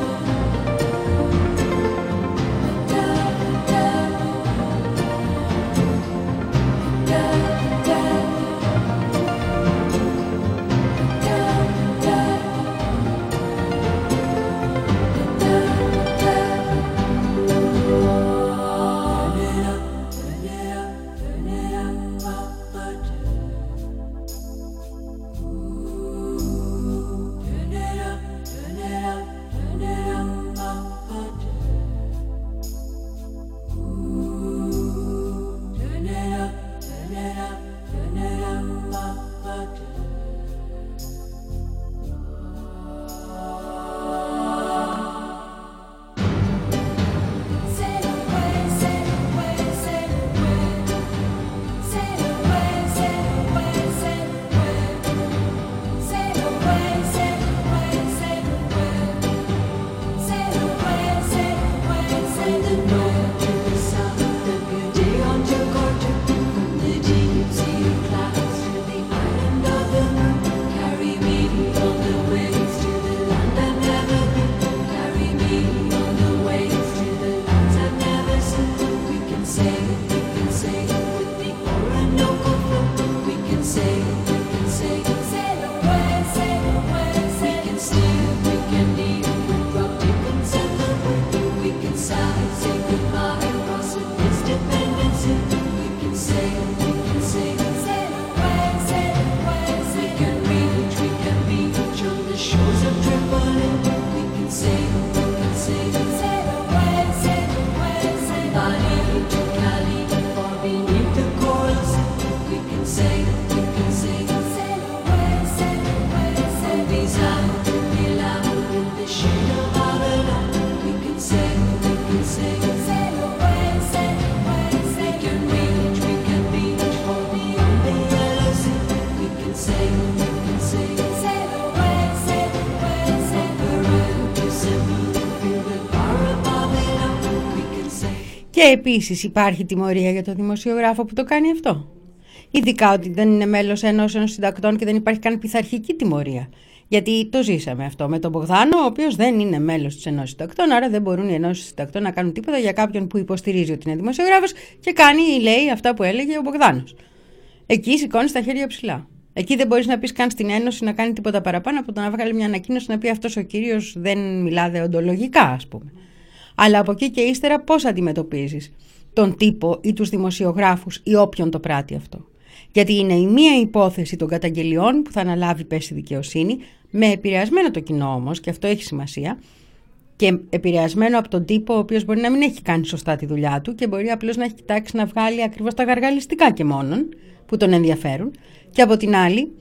Και επίσης υπάρχει τιμωρία για το δημοσιογράφο που το κάνει αυτό. Ειδικά ότι δεν είναι μέλος ενώσεων συντακτών και δεν υπάρχει καν πειθαρχική τιμωρία. Γιατί το ζήσαμε αυτό με τον Μπογδάνο, ο οποίος δεν είναι μέλος της ενώσης συντακτών, άρα δεν μπορούν οι ενώσεις συντακτών να κάνουν τίποτα για κάποιον που υποστηρίζει ότι είναι δημοσιογράφος και κάνει, λέει, αυτά που έλεγε ο Μπογδάνος. Εκεί σηκώνει τα χέρια ψηλά. Εκεί δεν μπορείς να πεις καν στην Ένωση να κάνει τίποτα παραπάνω από το να βγάλει μια ανακοίνωση να πει αυτός ο κύριος δεν μιλά δεοντολογικά, ας πούμε. Αλλά από εκεί και ύστερα πώς αντιμετωπίζεις τον τύπο ή τους δημοσιογράφους ή όποιον το πράττει αυτό. Γιατί είναι η μία υπόθεση των καταγγελιών που θα αναλάβει πέσει δικαιοσύνη, με επηρεασμένο το κοινό όμως, και αυτό έχει σημασία, και επηρεασμένο από τον τύπο ο οποίος μπορεί να μην έχει κάνει σωστά τη δουλειά του και μπορεί απλώς να έχει κοιτάξει να βγάλει ακριβώς τα γαργαλιστικά και μόνον που τον ενδιαφέρουν, και από την άλλη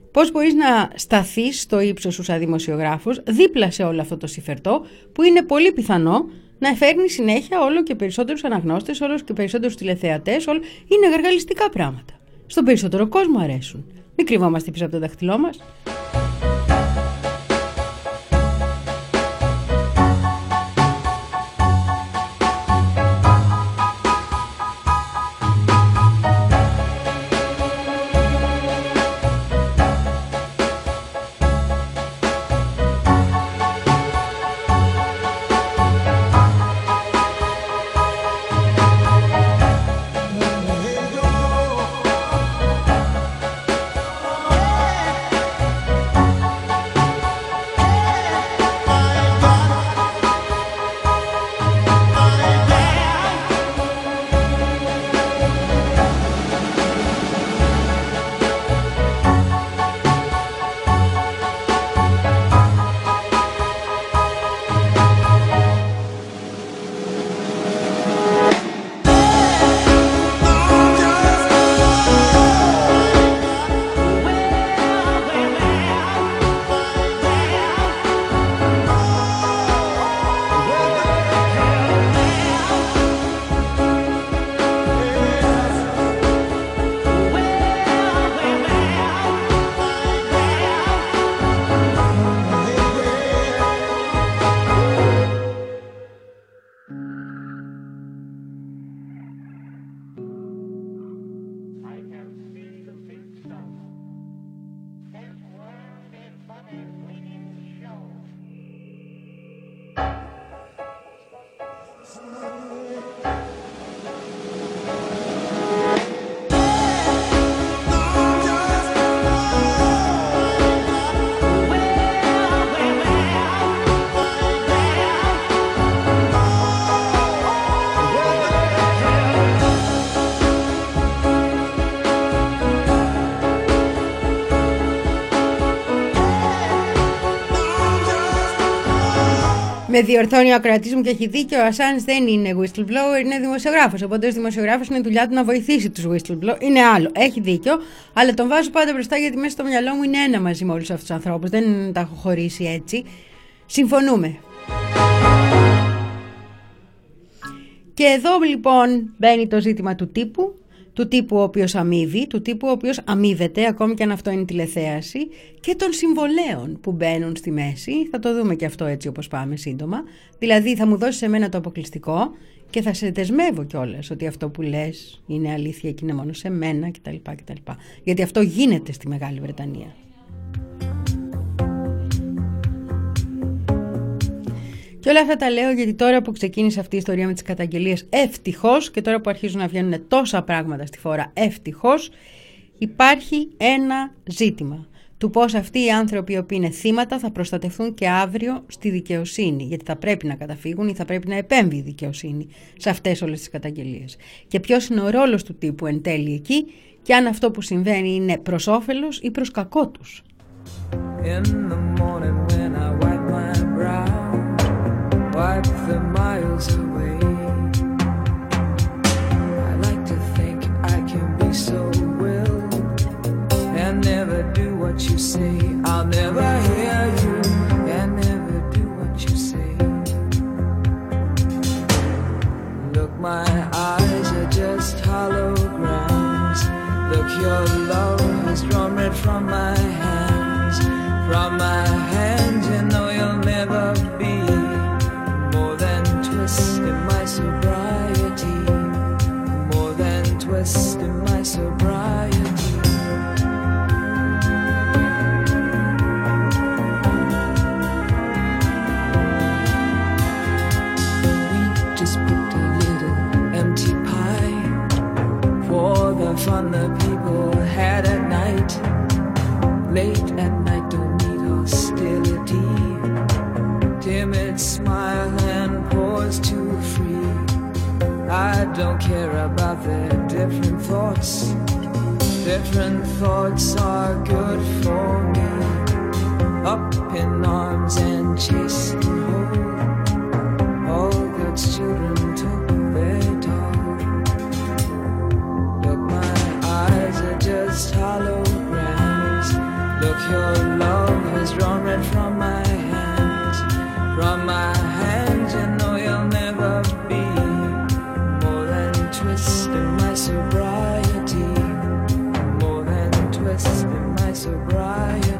Πώς μπορείς να σταθείς στο ύψος σου σαν δημοσιογράφος δίπλα σε όλο αυτό το συμφερτό που είναι πολύ πιθανό να φέρνει συνέχεια όλο και περισσότερους αναγνώστες, όλο και περισσότερους τηλεθεατές, όλο... είναι γαργαλιστικά πράγματα. Στον περισσότερο κόσμο αρέσουν. Μην κρυβόμαστε πίσω από το δάχτυλό μας. Με διορθώνει ο ακροατής μου και έχει δίκιο. Ο Ασάνς δεν είναι whistleblower, είναι δημοσιογράφος. Οπότε ως δημοσιογράφος είναι δουλειά του να βοηθήσει τους whistleblower. Είναι άλλο. Έχει δίκιο. Αλλά τον βάζω πάντα μπροστά γιατί μέσα στο μυαλό μου είναι ένα μαζί με όλους αυτούς τους ανθρώπους. Δεν τα έχω χωρίσει έτσι. Συμφωνούμε. Και εδώ λοιπόν μπαίνει το ζήτημα του τύπου. Του τύπου ο οποίος αμείβει, του τύπου ο οποίος αμείβεται, ακόμη και αν αυτό είναι τηλεθέαση, και των συμβολέων που μπαίνουν στη μέση. Θα το δούμε και αυτό έτσι όπως πάμε σύντομα. Δηλαδή θα μου δώσεις εμένα το αποκλειστικό και θα σε δεσμεύω κιόλας ότι αυτό που λες είναι αλήθεια και είναι μόνο σε μένα κτλ. κτλ. Γιατί αυτό γίνεται στη Μεγάλη Βρετανία. Και όλα αυτά τα λέω γιατί τώρα που ξεκίνησε αυτή η ιστορία με τις καταγγελίες, ευτυχώς, και τώρα που αρχίζουν να βγαίνουν τόσα πράγματα στη φόρα, ευτυχώς, υπάρχει ένα ζήτημα του πώς αυτοί οι άνθρωποι οι οποίοι είναι θύματα θα προστατευτούν και αύριο στη δικαιοσύνη, γιατί θα πρέπει να καταφύγουν ή θα πρέπει να επέμβει η δικαιοσύνη σε αυτές όλες τις καταγγελίες. Και ποιος είναι ο ρόλος του τύπου εν τέλει εκεί και αν αυτό που συμβαίνει είναι προς όφελος ή προς κακό τους. Wipe the miles away. I like to think I can be so willed and never do what you say. I'll never hear you and never do what you say. Look, my eyes are just holograms. Look, your love has drawn red from my hands. From my hands, you know you'll never be in my sobriety, more than twist in my sobriety. We just put a little empty pie for the fun the people had at night. Late at night don't need hostility. Timid smile and pause too free. I don't care about their different thoughts. Different thoughts are good for me. Up in arms and chasing home. All God's children took their toll. Look, my eyes are just holograms. your love has drawn red from my hands. From my hands, you know you'll never be more than twisting my sobriety. More than twisting my sobriety.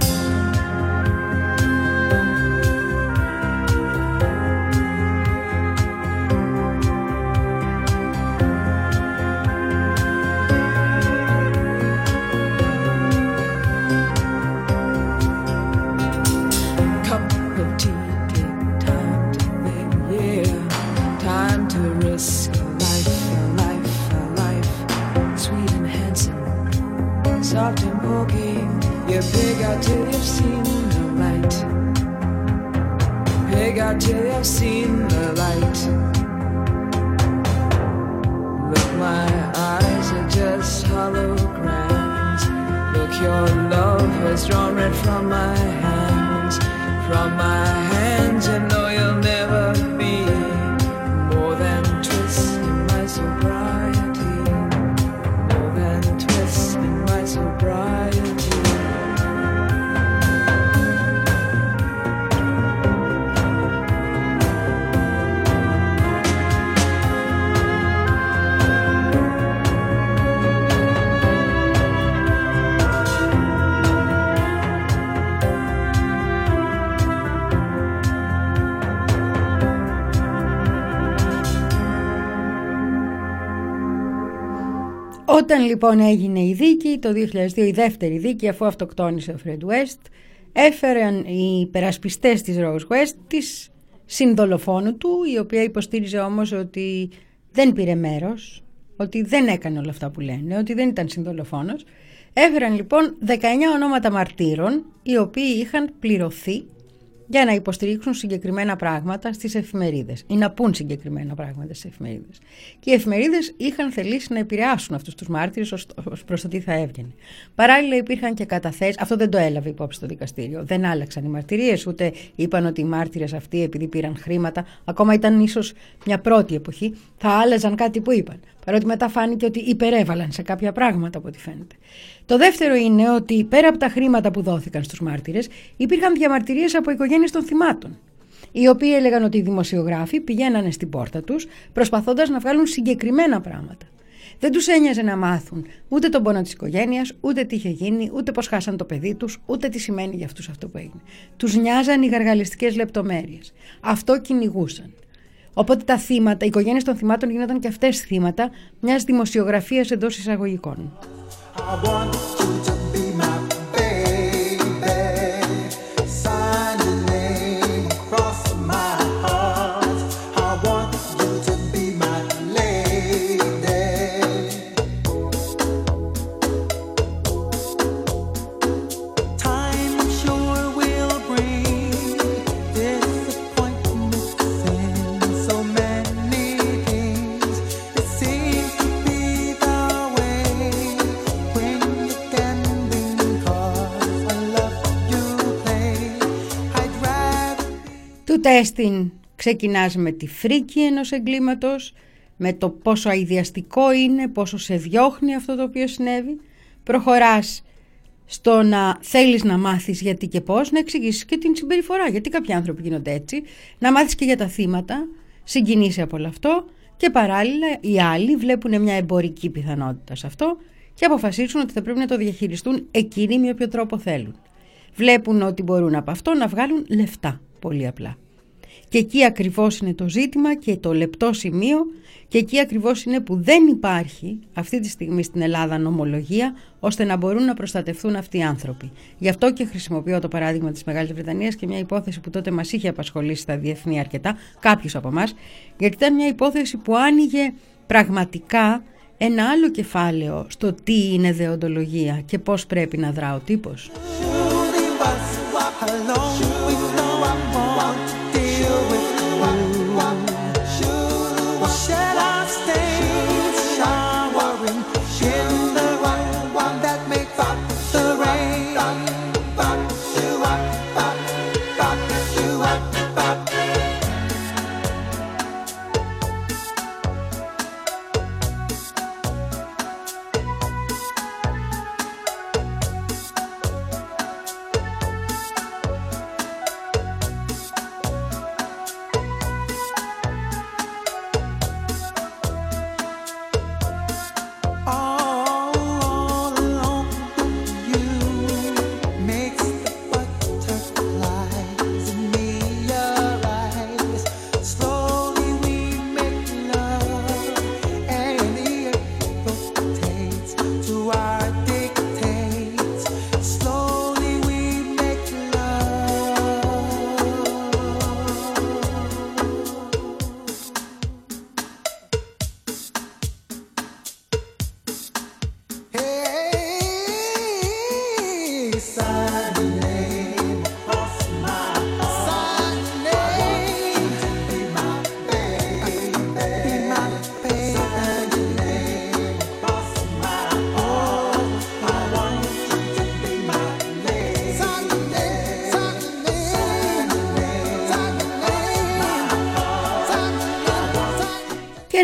Soft and pokey, you pig out till you've seen the light. Pig out till you've seen the light. Look, my eyes are just holograms. Look, your love has drawn red from my hands. From my hands, you know you'll never be more than twisting my sobriety. More than twisting my sobriety. Όταν λοιπόν έγινε η δίκη, το δύο χιλιάδες δύο, η δεύτερη δίκη, αφού αυτοκτόνησε ο Fred West, έφεραν οι υπερασπιστές της Rose West της συνδολοφόνου του, η οποία υποστήριζε όμως ότι δεν πήρε μέρος, ότι δεν έκανε όλα αυτά που λένε, ότι δεν ήταν συνδολοφόνος. Έφεραν λοιπόν δεκαεννιά ονόματα μαρτύρων, οι οποίοι είχαν πληρωθεί για να υποστηρίξουν συγκεκριμένα πράγματα στις εφημερίδες ή να πούν συγκεκριμένα πράγματα στις εφημερίδες. Και οι εφημερίδες είχαν θελήσει να επηρεάσουν αυτούς τους μάρτυρες ως, ως προς το τι θα έβγαινε. Παράλληλα υπήρχαν και καταθέσεις, αυτό δεν το έλαβε υπόψη το δικαστήριο, δεν άλλαξαν οι μαρτυρίες, ούτε είπαν ότι οι μάρτυρες αυτοί επειδή πήραν χρήματα, ακόμα ήταν ίσως μια πρώτη εποχή, θα άλλαζαν κάτι που είπαν. Παρότι μετά φάνηκε ότι υπερέβαλαν σε κάποια πράγματα από ό,τι φαίνεται. Το δεύτερο είναι ότι πέρα από τα χρήματα που δόθηκαν στους μάρτυρες, υπήρχαν διαμαρτυρίες από οικογένειες των θυμάτων, οι οποίοι έλεγαν ότι οι δημοσιογράφοι πηγαίνανε στην πόρτα τους προσπαθώντας να βγάλουν συγκεκριμένα πράγματα. Δεν τους ένοιαζε να μάθουν ούτε τον πόνο της οικογένειας, ούτε τι είχε γίνει, ούτε πώς χάσαν το παιδί τους, ούτε τι σημαίνει για αυτούς αυτό που έγινε. Τους νοιάζαν οι γαργαλιστικές λεπτομέρειες. Αυτό κυνηγούσαν. Οπότε τα θύματα, οι οικογένειες των θυμάτων γίνονταν και αυτές θύματα μιας δημοσιογραφίας εντός εισαγωγικών. Τέστην ξεκινάς με τη φρίκη ενός εγκλήματος, με το πόσο αηδιαστικό είναι, πόσο σε διώχνει αυτό το οποίο συνέβη. Προχωράς στο να θέλεις να μάθεις γιατί και πώς, να εξηγήσεις και την συμπεριφορά, γιατί κάποιοι άνθρωποι γίνονται έτσι, να μάθεις και για τα θύματα, συγκινείσαι από όλο αυτό και παράλληλα οι άλλοι βλέπουν μια εμπορική πιθανότητα σε αυτό και αποφασίσουν ότι θα πρέπει να το διαχειριστούν εκείνοι με όποιο τρόπο θέλουν. Βλέπουν ότι μπορούν από αυτό να βγάλουν λεφτά, πολύ απλά. Και εκεί ακριβώς είναι το ζήτημα και το λεπτό σημείο και εκεί ακριβώς είναι που δεν υπάρχει αυτή τη στιγμή στην Ελλάδα νομολογία ώστε να μπορούν να προστατευτούν αυτοί οι άνθρωποι. Γι' αυτό και χρησιμοποιώ το παράδειγμα της Μεγάλης Βρετανίας και μια υπόθεση που τότε μας είχε απασχολήσει στα διεθνή αρκετά, κάποιους από εμάς, γιατί ήταν μια υπόθεση που άνοιγε πραγματικά ένα άλλο κεφάλαιο στο τι είναι δεοντολογία και πώς πρέπει να δρά ο τύπος.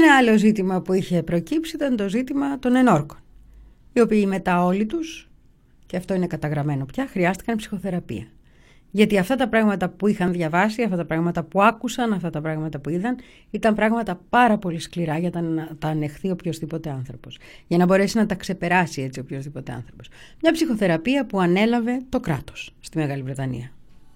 Ένα άλλο ζήτημα που είχε προκύψει ήταν το ζήτημα των ενόρκων, οι οποίοι μετά όλοι τους, και αυτό είναι καταγραμμένο πια, χρειάστηκαν ψυχοθεραπεία. Γιατί αυτά τα πράγματα που είχαν διαβάσει, αυτά τα πράγματα που άκουσαν, αυτά τα πράγματα που είδαν, ήταν πράγματα πάρα πολύ σκληρά για να τα ανεχθεί οποιοσδήποτε άνθρωπος. Για να μπορέσει να τα ξεπεράσει έτσι οποιοσδήποτε άνθρωπος. Μια ψυχοθεραπεία που ανέλαβε το κράτος στη Μεγάλη Βρετανία.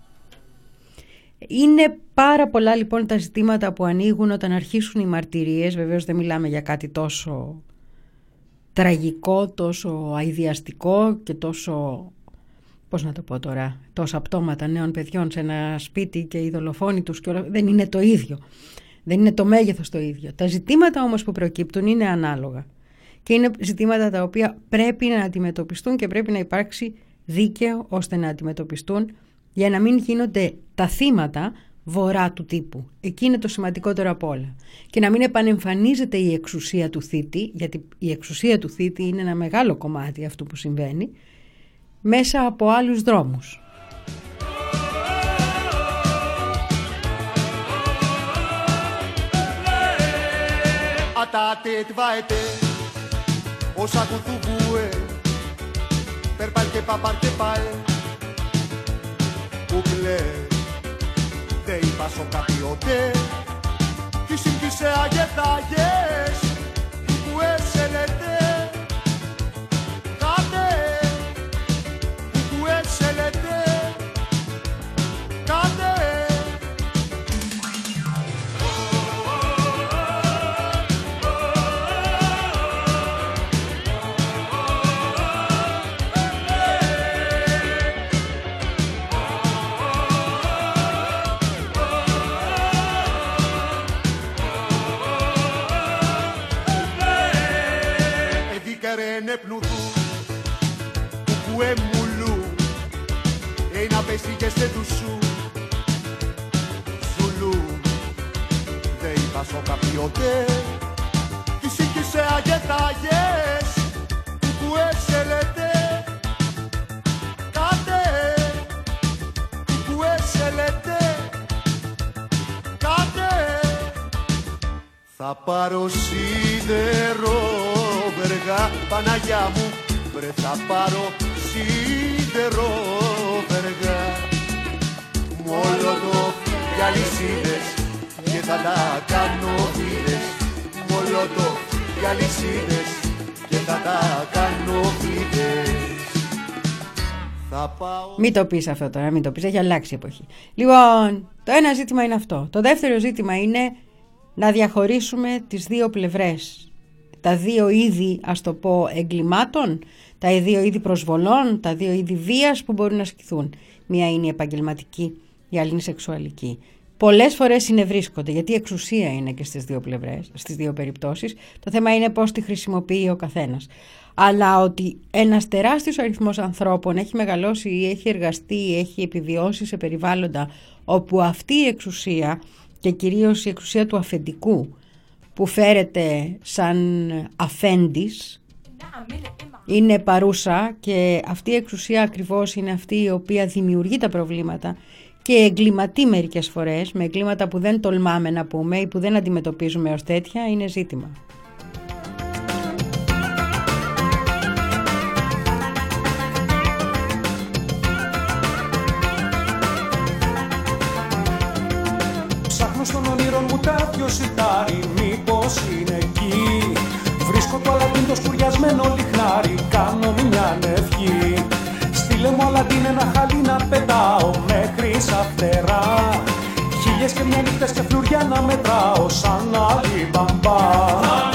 Είναι πάρα πολλά λοιπόν τα ζητήματα που ανοίγουν όταν αρχίσουν οι μαρτυρίες. Βεβαίως δεν μιλάμε για κάτι τόσο τραγικό, τόσο αηδιαστικό και τόσο, πώς να το πω τώρα, τόσα πτώματα νέων παιδιών σε ένα σπίτι και οι δολοφόνοι τους και όλα. Δεν είναι το ίδιο. Δεν είναι το μέγεθος το ίδιο. Τα ζητήματα όμως που προκύπτουν είναι ανάλογα. Και είναι ζητήματα τα οποία πρέπει να αντιμετωπιστούν και πρέπει να υπάρξει δίκαιο ώστε να αντιμετωπιστούν, για να μην γίνονται τα θύματα βορρά του τύπου. Εκεί είναι το σημαντικότερο από όλα. Και να μην επανεμφανίζεται η εξουσία του θήτη, γιατί η εξουσία του θήτη είναι ένα μεγάλο κομμάτι αυτού που συμβαίνει, μέσα από άλλους δρόμους. Atate tvaete, osa kutubue, per palke pa parke pal, ugle, dei paso capiote, kisim kise agetages, ueselete, kate, ueselete, kate. Edikere pnutu, kukue mulu, ένα πέσηγε σε τουσού, Ζουλού, δε είπα σο καπιότε, κι σύγκησε αγετάγες, κukue σελετε, κάτε, kukue σελετε, κάτε, θα πάρω σίδερο, βεργά, Παναγιά μου, βρε θα πάρω σίδερο, βεργά, Μολοτόφ και αλυσίδες και θα τα κάνω φίδες, Μολοτόφ και αλυσίδες και θα τα κάνω φίδες. Θα πάω... Μην το πεις αυτό τώρα, μην το πεις, έχει αλλάξει η εποχή. Λοιπόν, το ένα ζήτημα είναι αυτό. Το δεύτερο ζήτημα είναι να διαχωρίσουμε τις δύο πλευρές. Τα δύο είδη, ας το πω, εγκλημάτων, τα δύο είδη προσβολών, τα δύο είδη βίας που μπορούν να ασκηθούν. Μία είναι η επαγγελματική, η άλλη είναι η σεξουαλική. Πολλές φορές συνευρίσκονται, γιατί η εξουσία είναι και στις δύο πλευρές, στις δύο περιπτώσεις. Το θέμα είναι πώς τη χρησιμοποιεί ο καθένας. Αλλά ότι ένας τεράστιος αριθμός ανθρώπων έχει μεγαλώσει ή έχει εργαστεί ή έχει επιβιώσει σε περιβάλλοντα όπου αυτή η εξουσία, και κυρίως η εξουσία του αφεντικού, που φέρεται σαν αφέντης, είναι παρούσα, και αυτή η εξουσία ακριβώς είναι αυτή η οποία δημιουργεί τα προβλήματα και εγκληματεί μερικές φορές, με εγκλήματα που δεν τολμάμε να πούμε ή που δεν αντιμετωπίζουμε ως τέτοια, είναι ζήτημα. Ψάχνω στον όνειρο μου κάποιο σιτάρι, μήπως είναι εκεί. Βρίσκω το Αλαντίν το σκουριασμένο λιχνάρι, κάνω μια νευχή. Στείλε μου Αλαντίν ένα χαλί να πετάω μέχρι σαν φτερά. Χίλιες και μια νύχτες και φλουριά να μετράω σαν Αλιμπαμπά.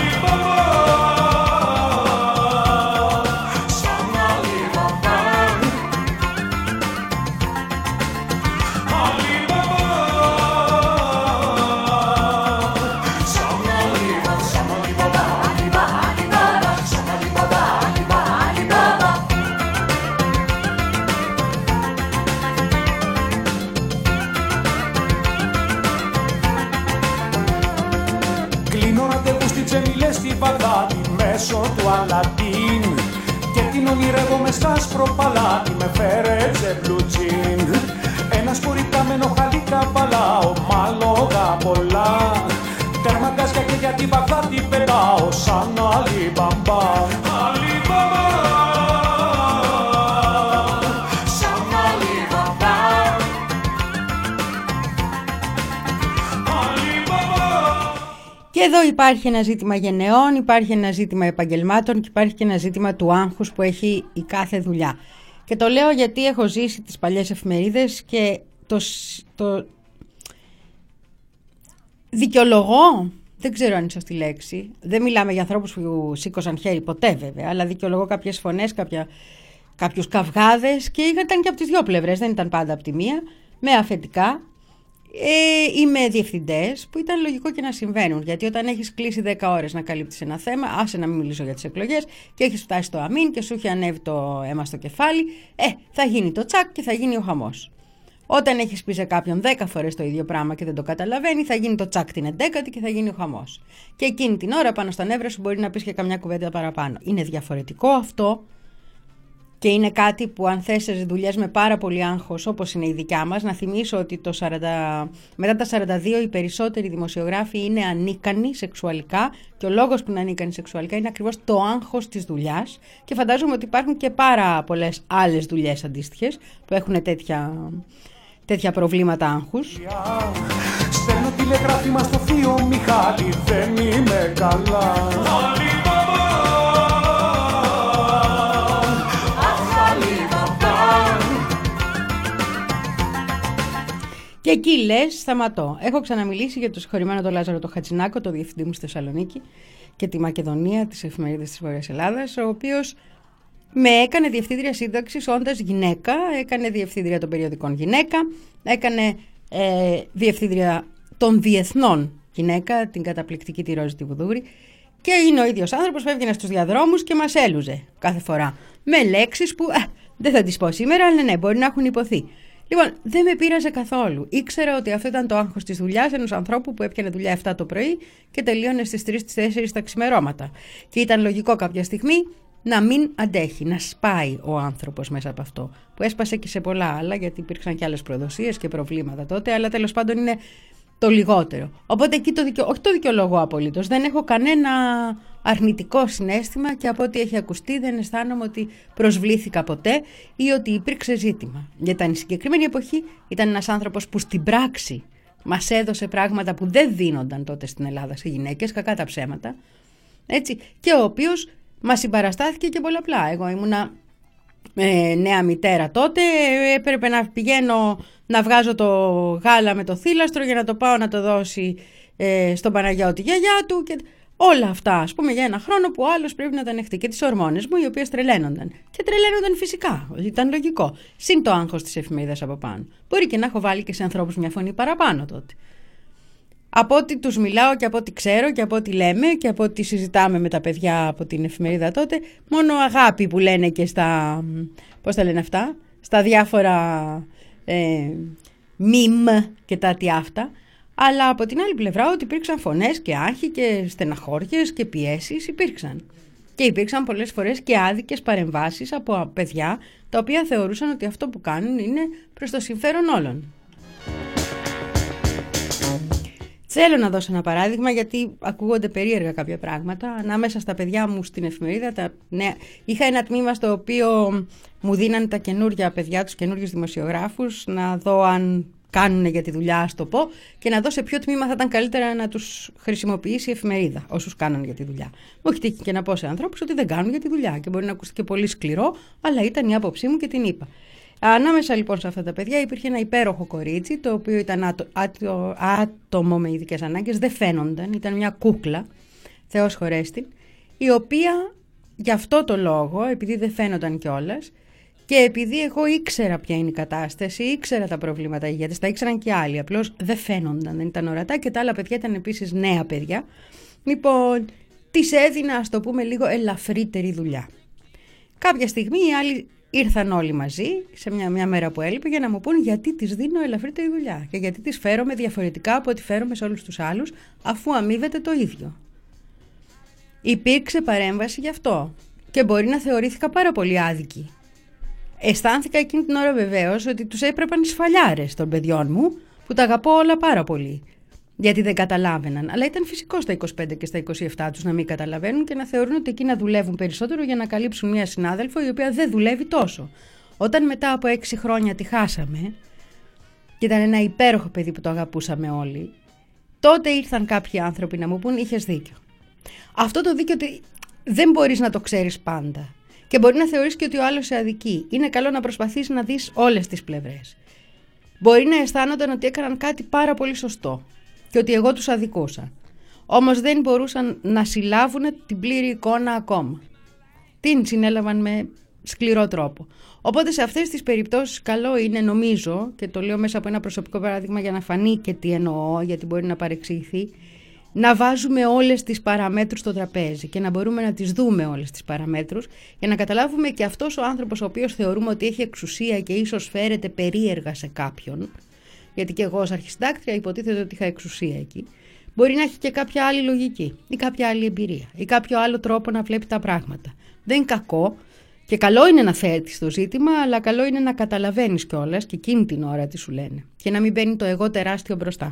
Στη Βαγδάτη μέσω του Αλαντίν και την ονειρεύομαι στα σπροπαλάτι, με φέρε τζεμπλουτζίν. Ένα σκουριταμένο χαλί καβαλάω, μάλογα πολλά. Τέρμα γκάζια και για τη Βαγδάτη Και εδώ υπάρχει ένα ζήτημα γενεών, υπάρχει ένα ζήτημα επαγγελμάτων και υπάρχει και ένα ζήτημα του άγχους που έχει η κάθε δουλειά. Και το λέω γιατί έχω ζήσει τις παλιές εφημερίδες και το, το δικαιολογώ, δεν ξέρω αν είναι σωστή λέξη, δεν μιλάμε για ανθρώπους που σήκωσαν χέρι ποτέ βέβαια, αλλά δικαιολογώ κάποιες φωνές, κάποια, κάποιους καυγάδες και ήταν και από τις δύο πλευρές, δεν ήταν πάντα από τη μία, με αφεντικά ε, ή με διευθυντές που ήταν λογικό και να συμβαίνουν. Γιατί όταν έχεις κλείσει δέκα ώρες να καλύπτεις ένα θέμα, άσε να μην μιλήσω για τις εκλογές, και έχεις φτάσει στο αμήν και σου έχει ανέβει το αίμα στο κεφάλι, ε, θα γίνει το τσακ και θα γίνει ο χαμός. Όταν έχεις πει σε κάποιον δέκα φορές το ίδιο πράγμα και δεν το καταλαβαίνει, θα γίνει το τσακ την εντέκατη και θα γίνει ο χαμός. Και εκείνη την ώρα πάνω στα νεύρα σου μπορεί να πεις και καμιά κουβέντα παραπάνω. Είναι διαφορετικό αυτό και είναι κάτι που αν θες σε δουλειές με πάρα πολύ άγχος όπως είναι η δικιά μας, να θυμίσω ότι το σαράντα, μετά τα σαράντα δύο οι περισσότεροι δημοσιογράφοι είναι ανίκανοι σεξουαλικά και ο λόγος που είναι ανίκανοι σεξουαλικά είναι ακριβώς το άγχος της δουλειάς και φαντάζομαι ότι υπάρχουν και πάρα πολλές άλλες δουλειές αντίστοιχες που έχουν τέτοια... τέτοια προβλήματα άγχους. Στέλνω τηλεγράφημα στο θείο Μιχάλη, δεν είμαι καλά. Και εκεί λες, σταματώ. Έχω ξαναμιλήσει για το συγχωρημένο τον Λάζαρο τον Χατζηνάκο, το διευθυντή μου στη Θεσσαλονίκη και τη Μακεδονία, τις εφημερίδες της Βόρειας Ελλάδας, ο οποίος με έκανε διευθύντρια σύνταξης όντας γυναίκα, έκανε διευθύντρια των περιοδικών γυναίκα, έκανε ε, διευθύντρια των διεθνών γυναίκα, την καταπληκτική τη Ρόζη τη Βουδούρη, και είναι ο ίδιος άνθρωπος που έβγαινε στους διαδρόμους και μας έλουζε κάθε φορά με λέξεις που ε, δεν θα τις πω σήμερα, αλλά ναι, μπορεί να έχουν υποθεί. Λοιπόν, δεν με πείραζε καθόλου. Ήξερα ότι αυτό ήταν το άγχος της δουλειάς ενός ανθρώπου που έπιανε δουλειά επτά το πρωί και τελείωνε στις τρεις τέσσερις τα ξημερώματα. Και ήταν λογικό κάποια στιγμή να μην αντέχει, να σπάει ο άνθρωπος μέσα από αυτό. Που έσπασε και σε πολλά άλλα, γιατί υπήρξαν και άλλες προδοσίες και προβλήματα τότε, αλλά τέλος πάντων είναι το λιγότερο. Οπότε εκεί το δικαι... όχι το δικαιολογώ απολύτως. Δεν έχω κανένα αρνητικό συναίσθημα και από ό,τι έχει ακουστεί δεν αισθάνομαι ότι προσβλήθηκα ποτέ ή ότι υπήρξε ζήτημα. Γιατί η συγκεκριμένη εποχή ήταν ένας άνθρωπος που στην πράξη μας έδωσε πράγματα που δεν δίνονταν τότε στην Ελλάδα σε γυναίκες, κακά τα ψέματα, έτσι, και ο οποίος μας συμπαραστάθηκε και πολλαπλά. Εγώ ήμουνα ε, νέα μητέρα τότε, έπρεπε να πηγαίνω να βγάζω το γάλα με το θύλαστρο για να το πάω να το δώσει ε, στον Παναγιώτη γιαγιά του και όλα αυτά, ας πούμε, για ένα χρόνο που ο άλλος πρέπει να τα ανεχτεί. Και τις ορμόνες μου, οι οποίες τρελαίνονταν. Και τρελαίνονταν φυσικά, ήταν λογικό. Συν το άγχος της εφημερίδας από πάνω. Μπορεί και να έχω βάλει και σε ανθρώπους μια φωνή παραπάνω τότε. Από ό,τι τους μιλάω και από ό,τι ξέρω και από ό,τι λέμε και από ό,τι συζητάμε με τα παιδιά από την εφημερίδα τότε, μόνο αγάπη που λένε και στα, πώς τα λένε αυτά, στα διάφορα ε, μιμ και τα τι αυτά. Αλλά από την άλλη πλευρά ότι υπήρξαν φωνές και άγχοι και στεναχώριες και πιέσεις υπήρξαν. Και υπήρξαν πολλές φορές και άδικες παρεμβάσεις από παιδιά τα οποία θεωρούσαν ότι αυτό που κάνουν είναι προς το συμφέρον όλων. Θέλω να δώσω ένα παράδειγμα γιατί ακούγονται περίεργα κάποια πράγματα. Ανάμεσα στα παιδιά μου στην εφημερίδα, τα νέα... είχα ένα τμήμα στο οποίο μου δίνανε τα καινούργια παιδιά, τους καινούριους δημοσιογράφους, να δω αν κάνουν για τη δουλειά, ας το πω, και να δω σε ποιο τμήμα θα ήταν καλύτερα να τους χρησιμοποιήσει η εφημερίδα, όσους κάνουν για τη δουλειά. Μου έχει τύχει και να πω σε ανθρώπους ότι δεν κάνουν για τη δουλειά και μπορεί να ακούστηκε πολύ σκληρό, αλλά ήταν η άποψή μου και την είπα. Ανάμεσα λοιπόν σε αυτά τα παιδιά υπήρχε ένα υπέροχο κορίτσι, το οποίο ήταν άτο, άτο, άτομο με ειδικές ανάγκες, δεν φαίνονταν, ήταν μια κούκλα, Θεός χωρέστη, η οποία γι' αυτό το λόγο, επειδή δεν φαίνονταν κιόλας, και επειδή εγώ ήξερα ποια είναι η κατάσταση, ήξερα τα προβλήματα υγείας, τα ήξεραν και άλλοι, απλώς δεν φαίνονταν, δεν ήταν ορατά και τα άλλα παιδιά ήταν επίσης νέα παιδιά. Λοιπόν, της έδινα, ας το πούμε, λίγο ελαφρύτερη δουλειά. Κάποια στιγμή οι άλλοι ήρθαν όλοι μαζί, σε μια, μια μέρα που έλειπε, για να μου πούν γιατί της δίνω ελαφρύτερη δουλειά και γιατί της φέρομαι διαφορετικά από ό,τι φέρομαι σε όλους τους άλλους, αφού αμείβεται το ίδιο. Υπήρξε παρέμβαση γι' αυτό και μπορεί να θεωρήθηκα πάρα πολύ άδικη. Αισθάνθηκα εκείνη την ώρα βεβαίως ότι τους έπρεπαν οι σφαλιάρες των παιδιών μου, που τα αγαπώ όλα πάρα πολύ, γιατί δεν καταλάβαιναν. Αλλά ήταν φυσικό στα είκοσι πέντε και στα είκοσι επτά τους να μην καταλαβαίνουν και να θεωρούν ότι εκεί να δουλεύουν περισσότερο για να καλύψουν μια συνάδελφο η οποία δεν δουλεύει τόσο. Όταν μετά από έξι χρόνια τη χάσαμε, και ήταν ένα υπέροχο παιδί που το αγαπούσαμε όλοι, τότε ήρθαν κάποιοι άνθρωποι να μου πούν είχες δίκιο. Αυτό το δίκιο ότι δεν μπορείς να το ξέρεις πάντα και μπορεί να θεωρείς και ότι ο άλλος σε αδικεί. Είναι καλό να προσπαθείς να δεις όλες τις πλευρές. Μπορεί να αισθάνονταν ότι έκαναν κάτι πάρα πολύ σωστό και ότι εγώ τους αδικούσα. Όμως δεν μπορούσαν να συλλάβουν την πλήρη εικόνα ακόμα. Την συνέλαβαν με σκληρό τρόπο. Οπότε σε αυτές τις περιπτώσεις καλό είναι, νομίζω, και το λέω μέσα από ένα προσωπικό παράδειγμα για να φανεί και τι εννοώ, γιατί μπορεί να παρεξηγηθεί, να βάζουμε όλες τις παραμέτρους στο τραπέζι και να μπορούμε να τις δούμε όλες τις παραμέτρους για να καταλάβουμε και αυτός ο άνθρωπος ο οποίος θεωρούμε ότι έχει εξουσία και ίσως φέρεται περίεργα σε κάποιον, γιατί και εγώ ως αρχισυντάκτρια υποτίθεται ότι είχα εξουσία εκεί, μπορεί να έχει και κάποια άλλη λογική ή κάποια άλλη εμπειρία ή κάποιο άλλο τρόπο να βλέπει τα πράγματα. Δεν είναι κακό και καλό είναι να θέτεις το ζήτημα, αλλά καλό είναι να καταλαβαίνεις κιόλας και εκείνη την ώρα τι σου λένε και να μην μπαίνει το εγώ τεράστιο μπροστά.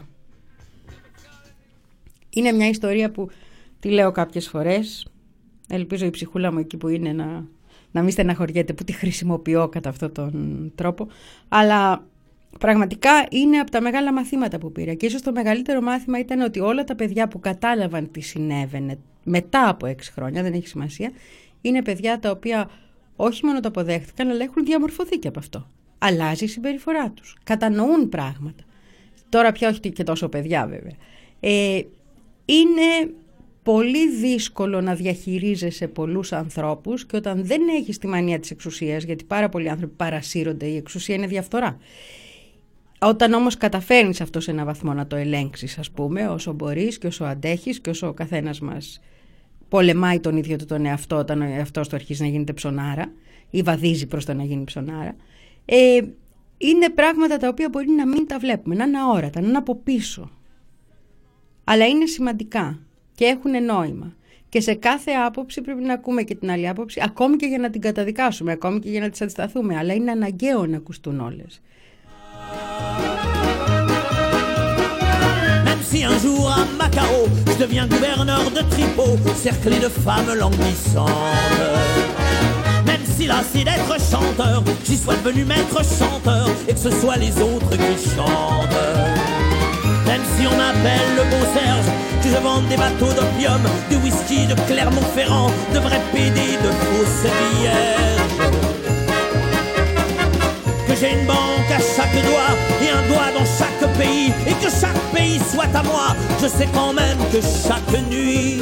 Είναι μια ιστορία που τη λέω κάποιες φορές, ελπίζω η ψυχούλα μου εκεί που είναι να, να μην στεναχωριέται που τη χρησιμοποιώ κατά αυτόν τον τρόπο, αλλά πραγματικά είναι από τα μεγάλα μαθήματα που πήρα και ίσως το μεγαλύτερο μάθημα ήταν ότι όλα τα παιδιά που κατάλαβαν τι συνέβαινε μετά από έξι χρόνια, δεν έχει σημασία, είναι παιδιά τα οποία όχι μόνο το αποδέχτηκαν, αλλά έχουν διαμορφωθεί και από αυτό. Αλλάζει η συμπεριφορά τους, κατανοούν πράγματα. Τώρα πια όχι και τόσο παιδιά βέβαια. Ε, είναι πολύ δύσκολο να διαχειρίζεσαι πολλούς ανθρώπους και όταν δεν έχεις τη μανία της εξουσίας, γιατί πάρα πολλοί άνθρωποι παρασύρονται, η εξουσία είναι διαφθορά. Όταν όμως καταφέρνεις αυτό σε έναν βαθμό να το ελέγξεις, ας πούμε, όσο μπορείς και όσο αντέχεις και όσο ο καθένας μας πολεμάει τον ίδιο του τον εαυτό όταν ο εαυτός του αρχίζει να γίνεται ψωνάρα ή βαδίζει προς το να γίνει ψωνάρα, ε, είναι πράγματα τα οποία μπορεί να μην τα βλέπουμε, να είναι αόρατα, να είναι από πίσω. Αλλά είναι σημαντικά και έχουν νόημα. Και σε κάθε άποψη πρέπει να ακούμε και την άλλη άποψη, ακόμη και για να την καταδικάσουμε, ακόμη και για να τις αντισταθούμε. Αλλά είναι αναγκαίο να ακουστούν όλες. Même si un jour à Macao, je deviens gouverneur de Tripot, cerclé de femmes languissantes. Même si lassé d'être chanteur, j'y sois devenu maître chanteur, et que ce soit les autres qui chantent. Même si on m'appelle le beau Serge, que je vende des bateaux d'opium, du whisky de Clermont-Ferrand, de vrais P D, de fausses vierges. Que j'ai une banque à chaque doigt et un doigt dans chaque pays, et que chaque pays soit à moi, je sais quand même que chaque nuit,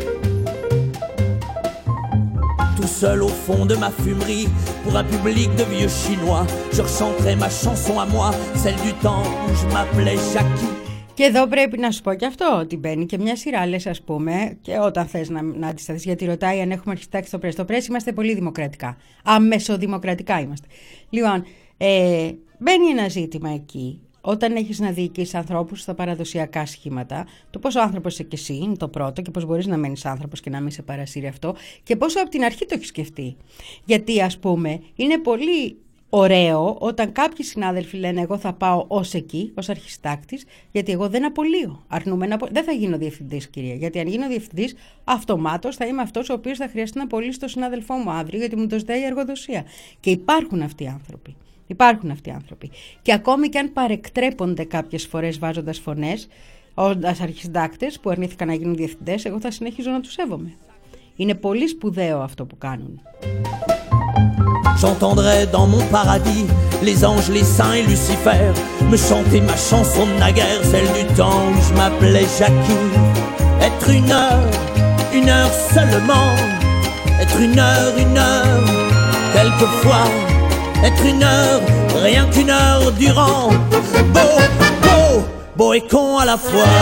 tout seul au fond de ma fumerie, pour un public de vieux chinois, je rechanterai ma chanson à moi, celle du temps où je m'appelais Jackie. Και εδώ πρέπει να σου πω και αυτό, ότι μπαίνει και μια σειρά, λες, ας πούμε, και όταν θες να, να αντισταθείς, γιατί ρωτάει αν έχουμε αρχιστάξει στο πρέσ. Στο πρέσ είμαστε πολύ δημοκρατικά. Αμεσοδημοκρατικά είμαστε. Λοιπόν, ε, μπαίνει ένα ζήτημα εκεί, όταν έχεις να διοικείς ανθρώπους στα παραδοσιακά σχήματα, το πόσο άνθρωπος είσαι και εσύ είναι το πρώτο και πώς μπορείς να μένεις άνθρωπος και να μην σε παρασύρει αυτό και πόσο από την αρχή το έχεις σκεφτεί. Γιατί, ας πούμε, είναι πολύ ωραίο όταν κάποιοι συνάδελφοι λένε εγώ θα πάω ως εκεί, ως αρχιστάκτης, γιατί εγώ δεν απολύω. Αρνούμε να απο... Δεν θα γίνω διευθυντής, κυρία. Γιατί αν γίνω διευθυντής, αυτομάτως θα είμαι αυτός ο οποίος θα χρειαστεί να απολύσει τον συνάδελφό μου αύριο, γιατί μου το ζητάει η εργοδοσία. Και υπάρχουν αυτοί οι άνθρωποι. Υπάρχουν αυτοί οι άνθρωποι. Και ακόμη και αν παρεκτρέπονται κάποιες φορές βάζοντας φωνές, ως αρχισυντάκτες που αρνήθηκαν να γίνουν διευθυντές, εγώ θα συνεχίζω να τους σέβομαι. Είναι πολύ σπουδαίο αυτό που κάνουν. J'entendrai dans mon paradis les anges, les saints et Lucifer me chanter ma chanson de naguère, celle du temps où je m'appelais Jackie. Être une heure, une heure seulement, être une heure, une heure, quelquefois, être une heure, rien qu'une heure durant, beau, beau, beau et con à la fois.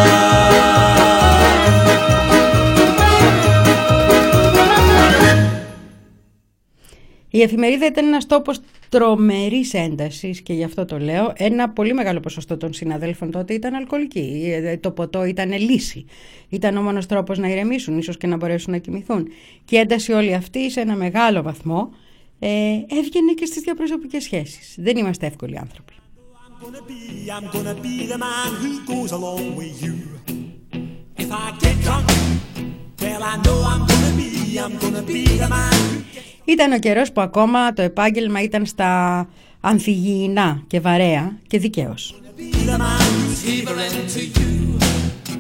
Η εφημερίδα ήταν ένας τόπος τρομερής έντασης και γι' αυτό το λέω. Ένα πολύ μεγάλο ποσοστό των συναδέλφων τότε ήταν αλκοολικοί. Το ποτό ήταν λύση. Ήταν ο μόνος τρόπος να ηρεμήσουν, ίσως και να μπορέσουν να κοιμηθούν. Και η ένταση όλη αυτή σε ένα μεγάλο βαθμό ε, έβγαινε και στις διαπροσωπικές σχέσεις. Δεν είμαστε εύκολοι άνθρωποι. Ήταν ο καιρός που ακόμα το επάγγελμα ήταν στα ανθυγιεινά και βαρέα και δικαίως.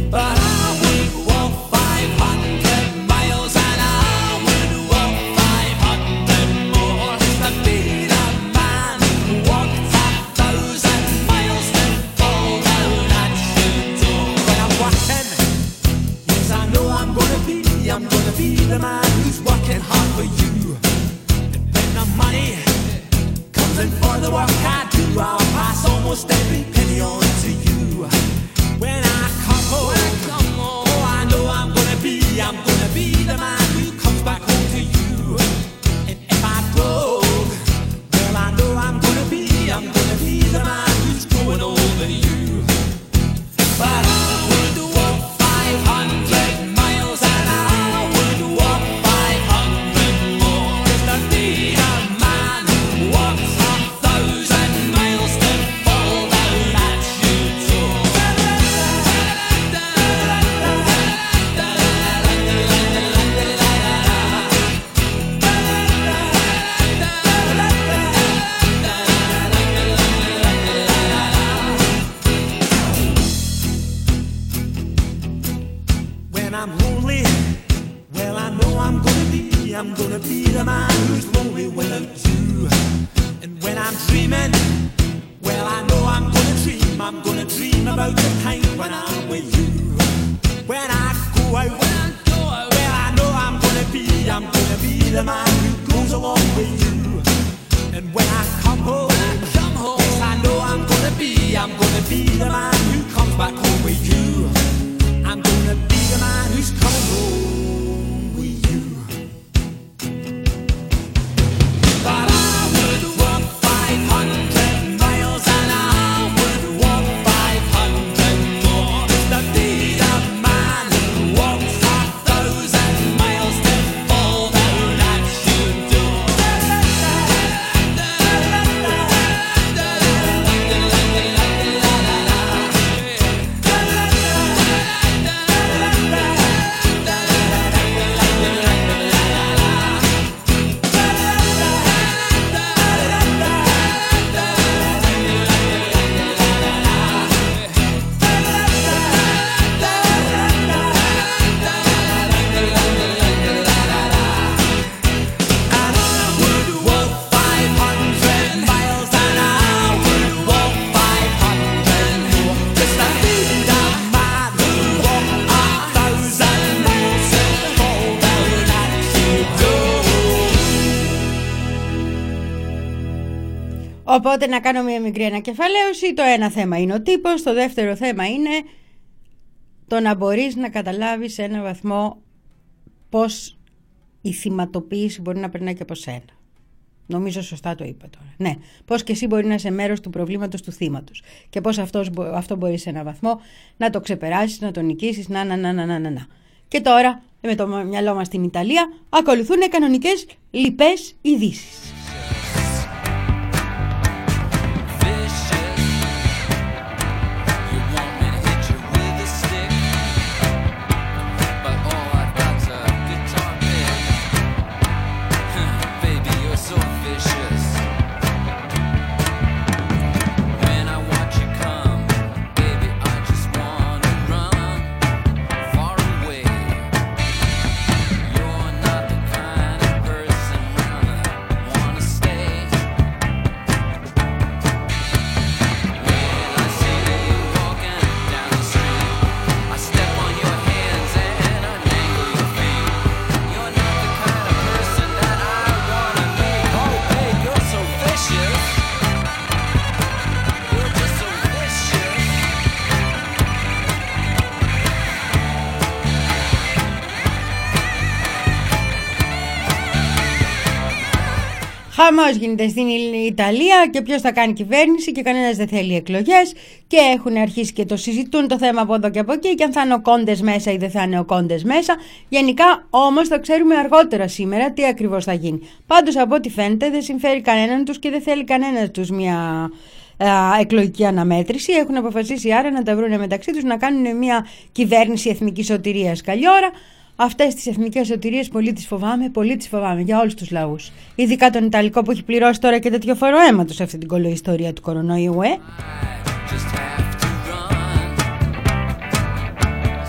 But I would walk five hundred miles and I would walk five hundred more just to be the man who walked a thousand miles to fall down at your door. When I'm working, yes I know I'm gonna be, I'm gonna be the man who's working hard for you. And when the money comes in for the work I do, I'll pass almost every penny on to you. When I come home, when I come home, oh I know I'm gonna be, I'm gonna be the man who comes back home to you. And if I broke, well I know I'm gonna be, I'm gonna be the man who's growing over you. But I would walk five hundred miles and I would walk five hundred more just to be the man who walks a thousand miles to fall down at your door. When I'm lonely, well I know I'm gonna be, I'm gonna be the man who's lonely without you. And when I'm dreaming, well I know I'm gonna dream, I'm gonna dream about the time when I'm with you. When I go out, when I go out, well I know I'm gonna be, I'm gonna be the man who goes along with you. And when I come home, when I come home, yes I know I'm gonna be, I'm gonna be the man who comes back home with you. I'm gonna be the man who's coming home with you. But I would walk five hundred miles and I would walk five hundred more just to be the man who walks a thousand miles to fall down at your door. Οπότε να κάνω μια μικρή ανακεφαλαίωση. Το ένα θέμα είναι ο τύπος, το δεύτερο θέμα είναι το να μπορείς να καταλάβεις σε έναν βαθμό πώς η θυματοποίηση μπορεί να περνάει και από σένα. Νομίζω σωστά το είπα τώρα. Ναι, πώς και εσύ μπορεί να είσαι μέρος του προβλήματος του θύματος και πώς αυτός, αυτό μπορεί σε έναν βαθμό να το ξεπεράσεις, να το νικήσεις, να, να, να, να, να, να. Και τώρα, με το μυαλό μας στην Ιταλία, ακολουθούν κανονικές λοιπές ειδήσεις. Χαμός γίνεται στην Ιταλία και ποιος θα κάνει κυβέρνηση και κανένας δεν θέλει εκλογές και έχουν αρχίσει και το συζητούν το θέμα από εδώ και από εκεί και αν θα είναι ο Κόντες μέσα ή δεν θα είναι ο Κόντες μέσα. Γενικά όμως θα ξέρουμε αργότερα σήμερα τι ακριβώς θα γίνει. Πάντως από ό,τι φαίνεται δεν συμφέρει κανέναν τους και δεν θέλει κανέναν τους μια ε, εκλογική αναμέτρηση. Έχουν αποφασίσει άρα να τα βρουν μεταξύ τους να κάνουν μια κυβέρνηση εθνικής σωτηρίας. Καλή ώρα. Αυτές τις εθνικές σωτηρίες πολύ τις φοβάμαι, πολύ τις φοβάμαι για όλους τους λαούς. Ειδικά τον Ιταλικό που έχει πληρώσει τώρα και τέτοιο φόρο αίματος σε αυτή την κολοϊστορία του κορονοϊού, ε.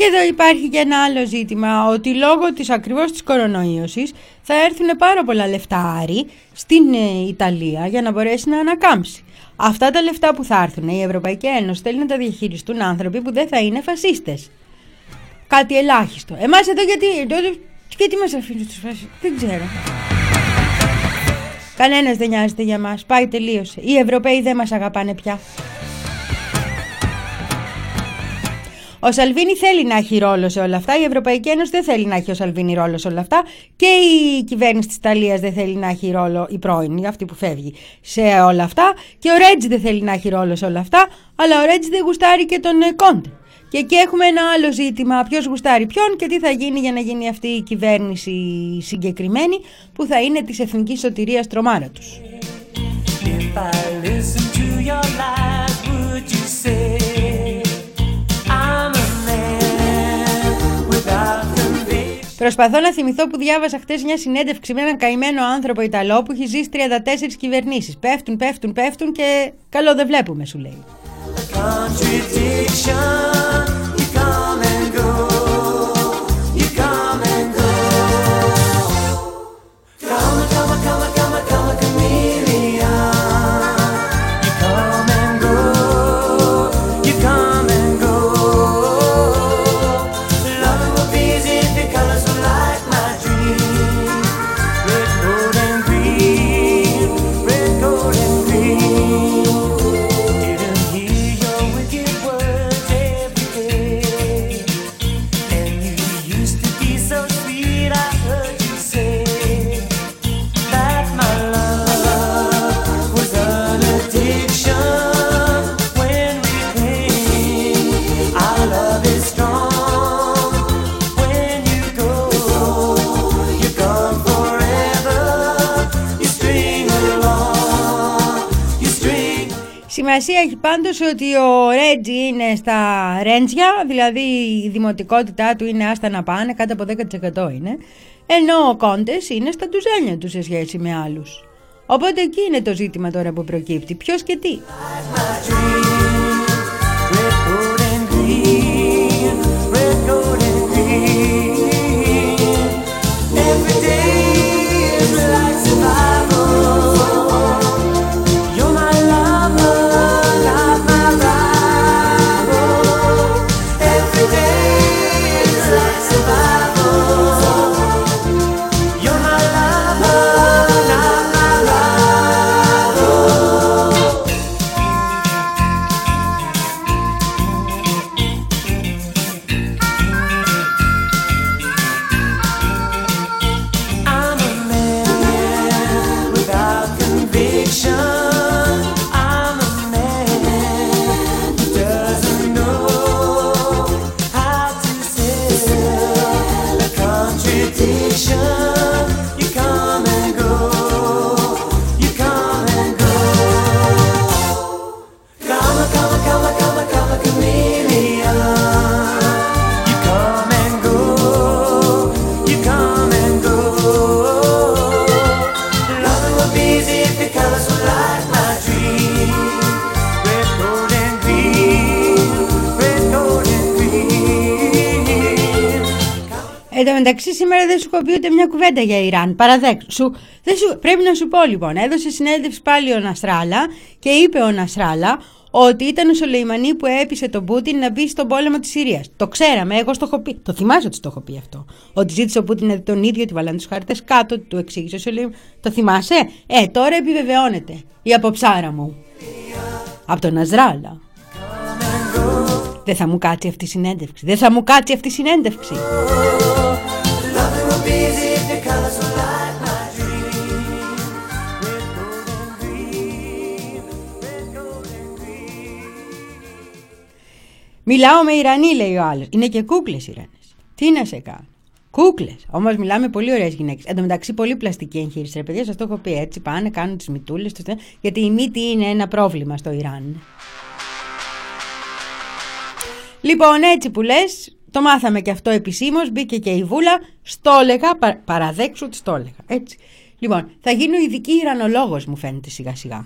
Και εδώ υπάρχει και ένα άλλο ζήτημα, ότι λόγω της ακριβώς της κορονοϊώσης θα έρθουν πάρα πολλά λεφτά άρη στην ε, Ιταλία για να μπορέσει να ανακάμψει. Αυτά τα λεφτά που θα έρθουν, η Ευρωπαϊκή Ένωση θέλει να τα διαχειριστούν άνθρωποι που δεν θα είναι φασίστες. Κάτι ελάχιστο. Εμάς εδώ γιατί, γιατί μας αφήνουν στους φασίστες, δεν ξέρω. Κανένας δεν νοιάζεται για μας, πάει, τελείωσε. Οι Ευρωπαίοι δεν μας αγαπάνε πια. Ο Σαλβίνι θέλει να έχει ρόλο σε όλα αυτά, η Ευρωπαϊκή Ένωση δεν θέλει να έχει ο Σαλβίνι ρόλο σε όλα αυτά και η κυβέρνηση της Ιταλίας δεν θέλει να έχει ρόλο, η πρώην, αυτή που φεύγει, σε όλα αυτά, και ο Ρέτζι δεν θέλει να έχει ρόλο σε όλα αυτά, αλλά ο Ρέτζι δεν γουστάρει και τον Κόντε. Και εκεί έχουμε ένα άλλο ζήτημα, ποιος γουστάρει ποιον και τι θα γίνει για να γίνει αυτή η κυβέρνηση συγκεκριμένη που θα είναι της εθνικής σωτηρίας τρομάρα τους. Προσπαθώ να θυμηθώ που διάβασα χτες μια συνέντευξη με έναν καημένο άνθρωπο Ιταλό που έχει ζήσει τριάντα τέσσερις κυβερνήσεις. Πέφτουν, πέφτουν, πέφτουν και καλό δεν βλέπουμε, σου λέει. Σημασία έχει πάντως ότι ο Ρέτζι είναι στα ρέντζια, δηλαδή η δημοτικότητά του είναι άστα να πάνε, κάτω από δέκα τοις εκατό είναι, ενώ ο Κόντες είναι στα ντουζένια του σε σχέση με άλλους. Οπότε εκεί είναι το ζήτημα τώρα που προκύπτει, ποιος και τι. Εν τω μεταξύ, σήμερα δεν σου έχω πει ούτε μια κουβέντα για Ιράν. Παραδέξου. Δεν σου, πρέπει να σου πω λοιπόν. Έδωσε συνέντευξη πάλι ο Νασράλα και είπε ο Νασράλα ότι ήταν ο Σολεϊμανί που έπεισε τον Πούτιν να μπει στον πόλεμο της Συρίας. Το ξέραμε, εγώ στο έχω πει. Το θυμάσαι ότι στο έχω πει αυτό. Ότι ζήτησε ο Πούτιν τον ίδιο, ότι βάλανε τους χάρτες κάτω, του εξήγησε ο Σολεϊμανί. Το θυμάσαι? Ε, τώρα επιβεβαιώνεται η αποψάρα μου. Από τον Νασράλα. Δεν θα μου κάτσει αυτή η συνέντευξη. Δεν θα μου κάτσει αυτή η συνέντευξη. Μιλάω με Ιρανή, λέει ο άλλος. Είναι και κούκλες Ιρανές. Τι να σε κάνω. Κούκλες. Όμως μιλάμε πολύ ωραίες γυναίκες. Εν τω μεταξύ, πολύ πλαστική εγχείρηση. Ρε παιδιά, σας το έχω πει έτσι. Πάνε, κάνουν τις μητούλες τους. Γιατί η μύτη είναι ένα πρόβλημα στο Ιράν. Λοιπόν, έτσι που λες, το μάθαμε και αυτό επισήμως, μπήκε και η Βούλα, στο έλεγα, πα, παραδέξου ότι στο έλεγα, έτσι. Λοιπόν, θα γίνω ειδική Ιρανολόγος, μου φαίνεται σιγά σιγά.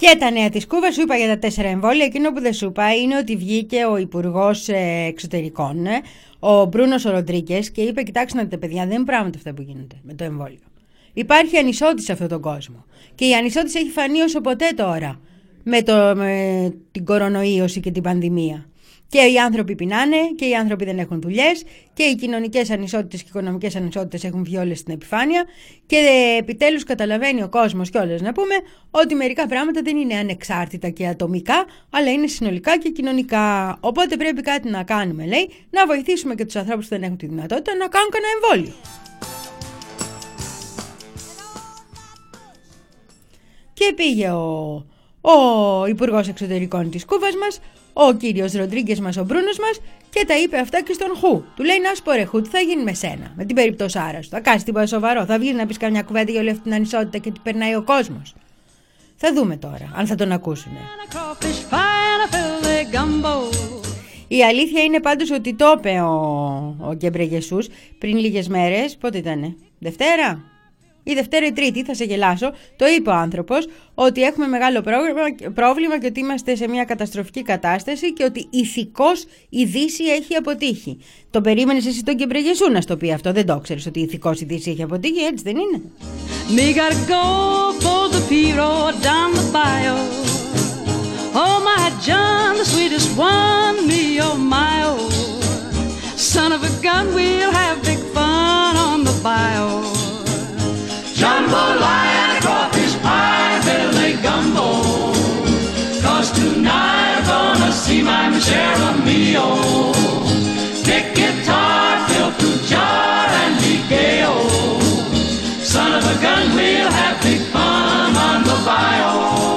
Και τα νέα της Κούβας, σου είπα για τα τέσσερα εμβόλια. Εκείνο που δεν σου είπα είναι ότι βγήκε ο Υπουργός Εξωτερικών, ο Μπρούνος Ροντρίγκες, και είπε: κοιτάξτε να δείτε, παιδιά, δεν είναι πράγματα αυτά που γίνονται με το εμβόλιο. Υπάρχει ανισότητα σε αυτόν τον κόσμο. Και η ανισότητα έχει φανεί όσο ποτέ τώρα με, το, με την κορονοϊώση και την πανδημία. Και οι άνθρωποι πεινάνε και οι άνθρωποι δεν έχουν δουλειές και οι κοινωνικές ανισότητες και οι οικονομικές ανισότητες έχουν βγει όλες στην επιφάνεια και επιτέλους καταλαβαίνει ο κόσμος κιόλας να πούμε ότι μερικά πράγματα δεν είναι ανεξάρτητα και ατομικά, αλλά είναι συνολικά και κοινωνικά. Οπότε πρέπει κάτι να κάνουμε, λέει, να βοηθήσουμε και τους ανθρώπους που δεν έχουν τη δυνατότητα να κάνουν κανένα εμβόλιο. Και πήγε ο, ο Υπουργός Εξωτερικών της Κούβας μας, ο κύριος Ροντρίγκες μας, ο Μπρούνος μας, και τα είπε αυτά και στον Χου. Του λέει: να σου πω ρε Χου, τι θα γίνει με σένα, με την περιπτωσάρα σου? Θα κάνεις τίποτα σοβαρό? Θα βγεις να πεις καμιά κουβέντα για όλη αυτή την ανισότητα και τι περνάει ο κόσμος? Θα δούμε τώρα αν θα τον ακούσουνε. Η αλήθεια είναι πάντως ότι το είπε ο, ο Γκεμπρεγεσούς πριν λίγες μέρες. Πότε ήτανε? Δευτέρα? Η Δευτέρα ή Τρίτη, θα σε γελάσω, το είπε ο άνθρωπος, ότι έχουμε μεγάλο πρόβλημα και ότι είμαστε σε μια καταστροφική κατάσταση και ότι ηθικώς η Δύση έχει αποτύχει. Το περίμενες εσύ τον Γκεμπρεγεσού να στο πει αυτό? Δεν το ξέρεις ότι ηθικώς η Δύση έχει αποτύχει? Έτσι δεν είναι? Me gotta go for the Piro down the bio. Oh my John, the sweetest one, me oh my oh. Son of a gun, we'll have big fun on the bio. Jambalaya and a crawfish pie, Billy Gumbo. Cause tonight I'm gonna see my share of meal. Pick guitar, fill through jar and be gay-o. Son of a gun, we'll have big fun on the bio.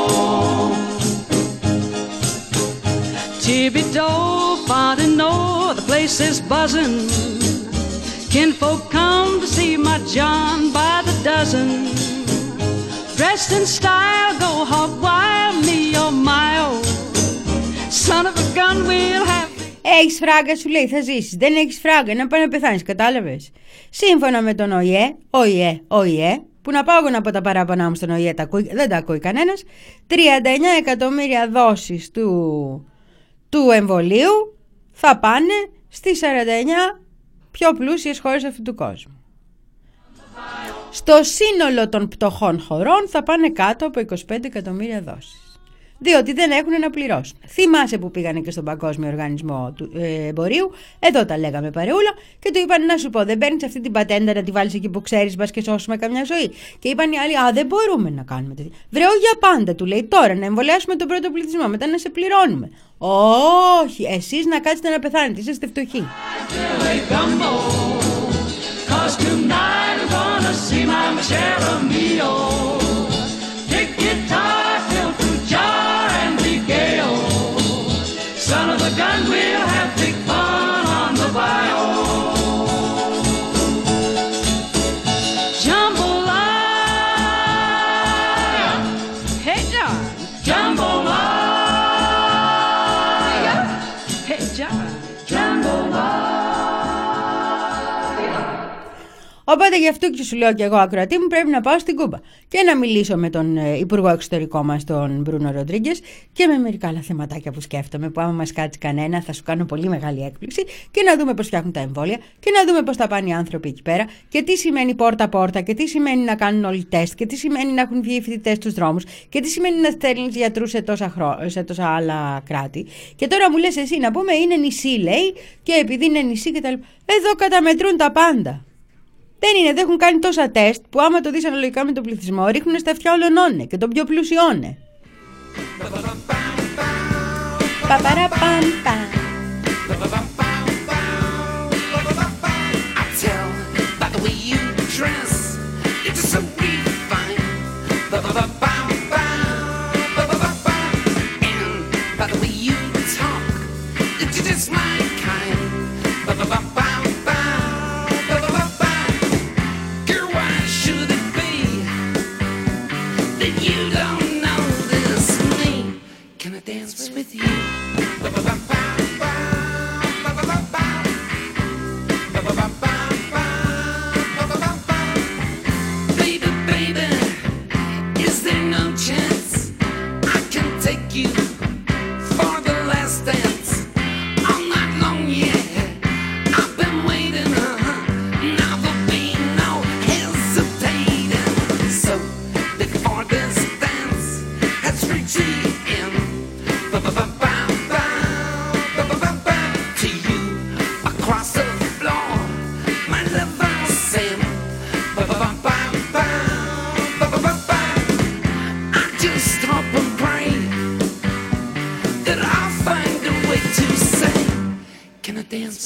Thibodeau, Fontenot, the place is buzzing. Kinfolk come to see my John by the dozen. Dressed in style, go hog wild, me oh my oh. Son of a gun, we'll have. Έχεις φράγκα, σου λέει, θα ζήσεις. Δεν έχεις φράγκα, να πάει να πεθάνεις, κατάλαβες? Σύμφωνα με τον ΟΗΕ, ΟΗΕ, ΟΗΕ, που να πάω εγώ να πω τα παράπονά μου στον ΟΗΕ, τα ακούει, δεν τα ακούει κανένας, τριάντα εννέα εκατομμύρια δόσεις του, του εμβολίου θα πάνε στις σαράντα εννέα πιο πλούσιες χώρες αυτού του κόσμου. Στο σύνολο των πτωχών χωρών θα πάνε κάτω από είκοσι πέντε εκατομμύρια δόσεις. Διότι δεν έχουν να πληρώσουν. Θυμάσαι που πήγανε και στον Παγκόσμιο Οργανισμό του ε, Εμπορίου, εδώ τα λέγαμε παρεούλα, και του είπαν: να σου πω, δεν παίρνεις αυτή την πατέντα να τη βάλεις εκεί που ξέρεις, μπας και σώσουμε καμιά ζωή? Και είπαν οι άλλοι: α, δεν μπορούμε να κάνουμε τέτοια. Βρεώ για πάντα, του λέει, τώρα να εμβολιάσουμε τον πρώτο πληθυσμό, μετά να σε πληρώνουμε. Όχι, εσείς να κάτσετε να πεθάνετε, είσαστε φτωχοί. Son of a gun, we'll have big fun on the bio. Jambalaya, hey John. Jambalaya, hey John. Jambalaya. Οπότε γι' αυτό και σου λέω και εγώ, ακροατή μου, πρέπει να πάω στην Κούβα και να μιλήσω με τον Υπουργό Εξωτερικό μας, τον Μπρούνο Ροντρίγκες, και με μερικά άλλα θεματάκια που σκέφτομαι, που άμα μας κάτσει κανένα θα σου κάνω πολύ μεγάλη έκπληξη, και να δούμε πώς φτιάχνουν τα εμβόλια και να δούμε πώς θα πάνε οι άνθρωποι εκεί πέρα και τι σημαίνει πόρτα-πόρτα και τι σημαίνει να κάνουν όλοι τεστ και τι σημαίνει να έχουν βγει οι φοιτητές στους δρόμους και τι σημαίνει να στέλνεις γιατρούς σε τόσα, χρό... σε τόσα άλλα κράτη. Και τώρα μου λες εσύ να πούμε είναι νησί, λέει, και επειδή είναι νησί και τα λοιπά. Εδώ καταμετρούν τα πάντα. Δεν είναι, δεν έχουν κάνει τόσα τεστ που άμα το δεις αναλογικά με τον πληθυσμό ρίχνουν στα αυτιά όλων και τον πιο πλουσιώνε. Παπαραμπαμπα. With you. Baby, baby.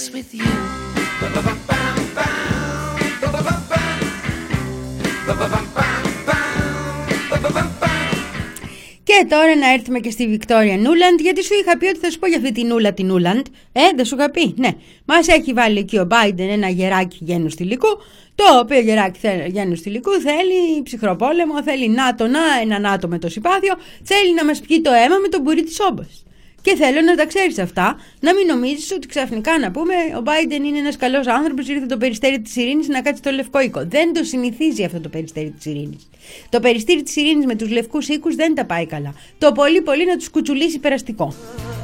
with you. Και τώρα να έρθουμε και στη Βικτόρια Νούλαντ, γιατί σου είχα πει ότι θα σου πω για αυτή την Νούλα την Νούλαντ. Ε, δεν σου είχα πει, ναι. Μας έχει βάλει εκεί ο Μπάιντεν ένα γεράκι γένους θηλυκού, το οποίο γεράκι γένους θηλυκού θέλει ψυχρό πόλεμο, θέλει ΝΑΤΟ, να, ένα ΝΑΤΟ με το συμπάθειο, θέλει να μας πιει το αίμα με τον μπουρί της όμπας. Και θέλω να τα ξέρεις αυτά, να μην νομίζεις ότι ξαφνικά να πούμε ο Μπάιντεν είναι ένας καλός άνθρωπος, ήρθε το περιστέρι της ειρήνης να κάτσει στο Λευκό Οίκο. Δεν το συνηθίζει αυτό το περιστέρι της ειρήνης. Το περιστέρι της ειρήνης με τους λευκούς οίκους δεν τα πάει καλά. Το πολύ πολύ να τους κουτσουλήσει περαστικό.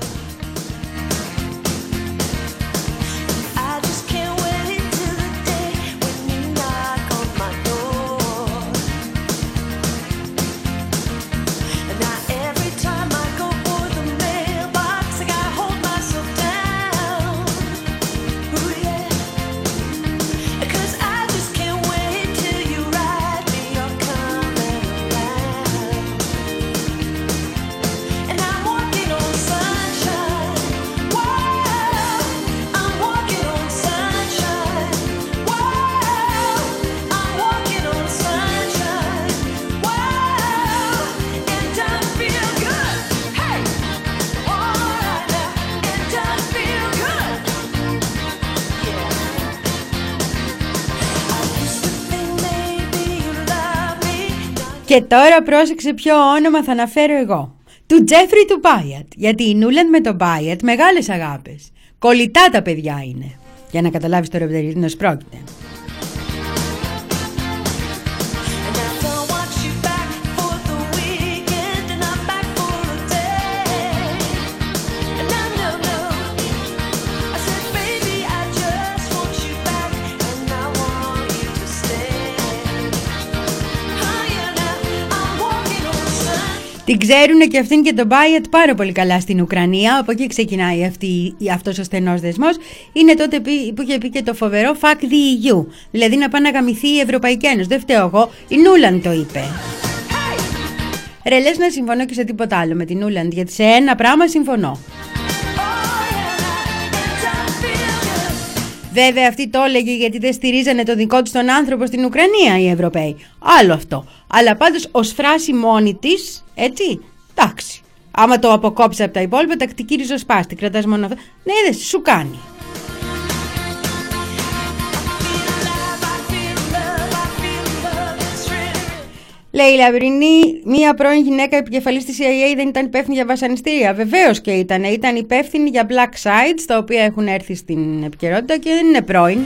Και τώρα πρόσεξε ποιο όνομα θα αναφέρω εγώ. Του Τζέφρι του Μπάιατ. Γιατί η Νούλαντ με τον Μπάιατ μεγάλες αγάπες. Κολλητά τα παιδιά είναι. Για να καταλάβεις τώρα περί τίνος πρόκειται. Την ξέρουνε και αυτήν και τον Μπάιατ πάρα πολύ καλά στην Ουκρανία. Από εκεί ξεκινάει αυτή, αυτός ο στενός δεσμός. Είναι τότε που είχε πει και το φοβερό Fuck the ι γιου. Δηλαδή να πάει να γαμηθεί η Ευρωπαϊκή Ένωση. Δεν φταίω εγώ, η Νούλαντ το είπε. Ρε, λες να συμφωνώ και σε τίποτα άλλο με την Νούλαντ, γιατί σε ένα πράγμα συμφωνώ. Βέβαια αυτή το έλεγε γιατί δεν στηρίζανε το δικό τους τον άνθρωπο στην Ουκρανία οι Ευρωπαίοι. Άλλο αυτό. Αλλά πάντως ως φράση μόνη της, έτσι, εντάξει. Άμα το αποκόψει από τα υπόλοιπα, τακτική ριζοσπάστη, κρατάς μόνο αυτό. Ναι, είδες, σου κάνει. Λέει η Λαμπρινή, μία πρώην γυναίκα επικεφαλής της σι άι έι δεν ήταν υπεύθυνη για βασανιστήρια. Βεβαίως και ήταν. Ήταν υπεύθυνη για black sites, τα οποία έχουν έρθει στην επικαιρότητα και δεν είναι πρώην.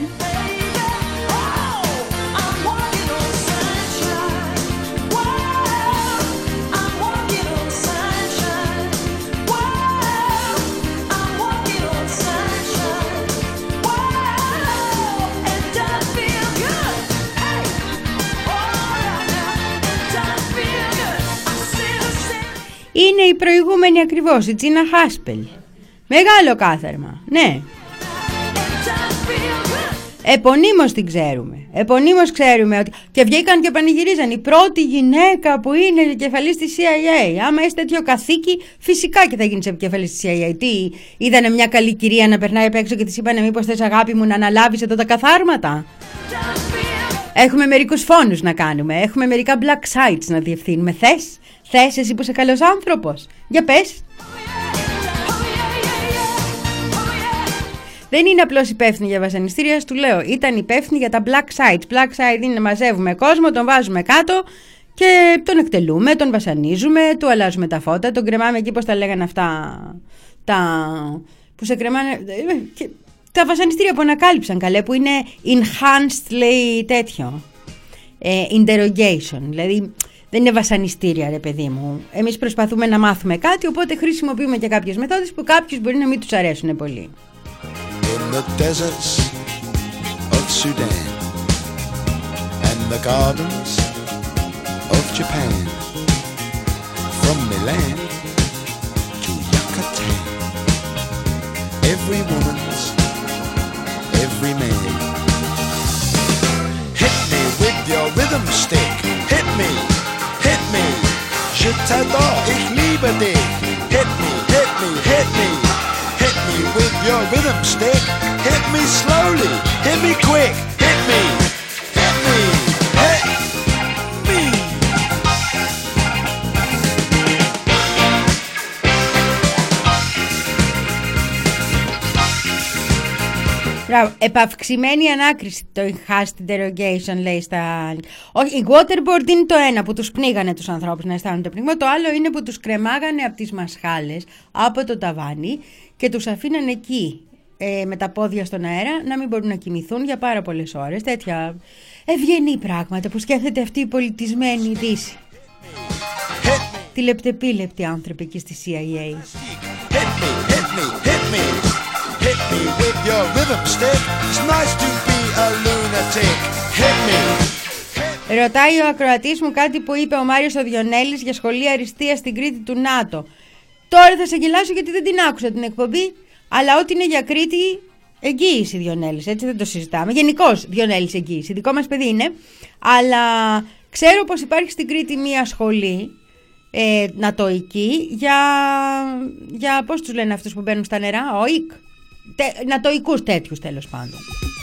Είναι η προηγούμενη ακριβώς, η Τζίνα Χάσπελ. Μεγάλο κάθαρμα, ναι. Επωνύμως την ξέρουμε. Επωνύμως ξέρουμε ότι... Και βγήκαν και πανηγυρίζαν. Η πρώτη γυναίκα που είναι επικεφαλής της σι άι έι. Άμα είσαι τέτοιο καθήκη, φυσικά και θα γίνεις επικεφαλής της σι άι έι. Τι, είδανε μια καλή κυρία να περνάει απ' έξω και της είπανε μήπως θες αγάπη μου να αναλάβεις εδώ τα καθάρματα. Έχουμε μερικούς φόνους να κάνουμε. Έχουμε μερικά black sites να διευθύνουμε. Θες? Θες εσύ που είσαι καλός άνθρωπος? Για πες. Δεν είναι απλώς υπεύθυνη για βασανιστήρια, του λέω. Ήταν υπεύθυνη για τα black sites. Black site είναι να μαζεύουμε κόσμο, τον βάζουμε κάτω και τον εκτελούμε, τον βασανίζουμε, του αλλάζουμε τα φώτα, τον κρεμάμε εκεί, πώς τα λέγανε αυτά, τα που σε κρεμάνε... Και... Τα βασανιστήρια που ανακάλυψαν καλέ, που είναι enhanced, λέει τέτοιο, ε, interrogation, δηλαδή δεν είναι βασανιστήρια ρε παιδί μου. Εμείς προσπαθούμε να μάθουμε κάτι, οπότε χρησιμοποιούμε και κάποιες μεθόδους που κάποιους μπορεί να μην τους αρέσουν πολύ. In the deserts of Sudan and the gardens of Japan, from Milan to Yucatan, every woman's every man. Hit me with your rhythm stick. Hit me, hit me. Je t'adore, ich liebe dich. Hit me, hit me, hit me. Hit me with your rhythm stick. Hit me slowly, hit me quick, hit me, hit me, hit me. Μπράβο. Επαυξημένη ανάκριση το enhanced interrogation λέει στα... Όχι, η waterboard είναι το ένα που τους πνίγανε τους ανθρώπους να αισθάνονται πνίγμα. Το άλλο είναι που τους κρεμάγανε από τις μασχάλες, από το ταβάνι και τους αφήνανε εκεί ε, με τα πόδια στον αέρα να μην μπορούν να κοιμηθούν για πάρα πολλές ώρες. Τέτοια ευγενή πράγματα που σκέφτεται αυτή η πολιτισμένη Δύση. Τηλεπτεπίλεπτοι άνθρωποι εκεί στη σι άι έι. Hit me, hit me, hit me. Hit me with your rhythm stick. It's nice to be a lunatic. Hit me. Ρωτάει ο ακροατής μου κάτι που είπε ο Μάριος ο Διονέλης για σχολεία αριστείας στην Κρήτη του ΝΑΤΟ. Τώρα θα σε γελάσω γιατί δεν την άκουσα την εκπομπή, αλλά ό,τι είναι για Κρήτη εγγύηση Διονέλης, έτσι δεν το συζητάμε. Γενικώς Διονέλης εγγύηση, δικό μας παιδί είναι, αλλά ξέρω πως υπάρχει στην Κρήτη μία σχολή ε, νατοϊκή για, για πώς τους λένε αυτούς που μπαίνουν στα νερά, οικ. Τε, νατοϊκούς τέτοιους τέλος πάντων.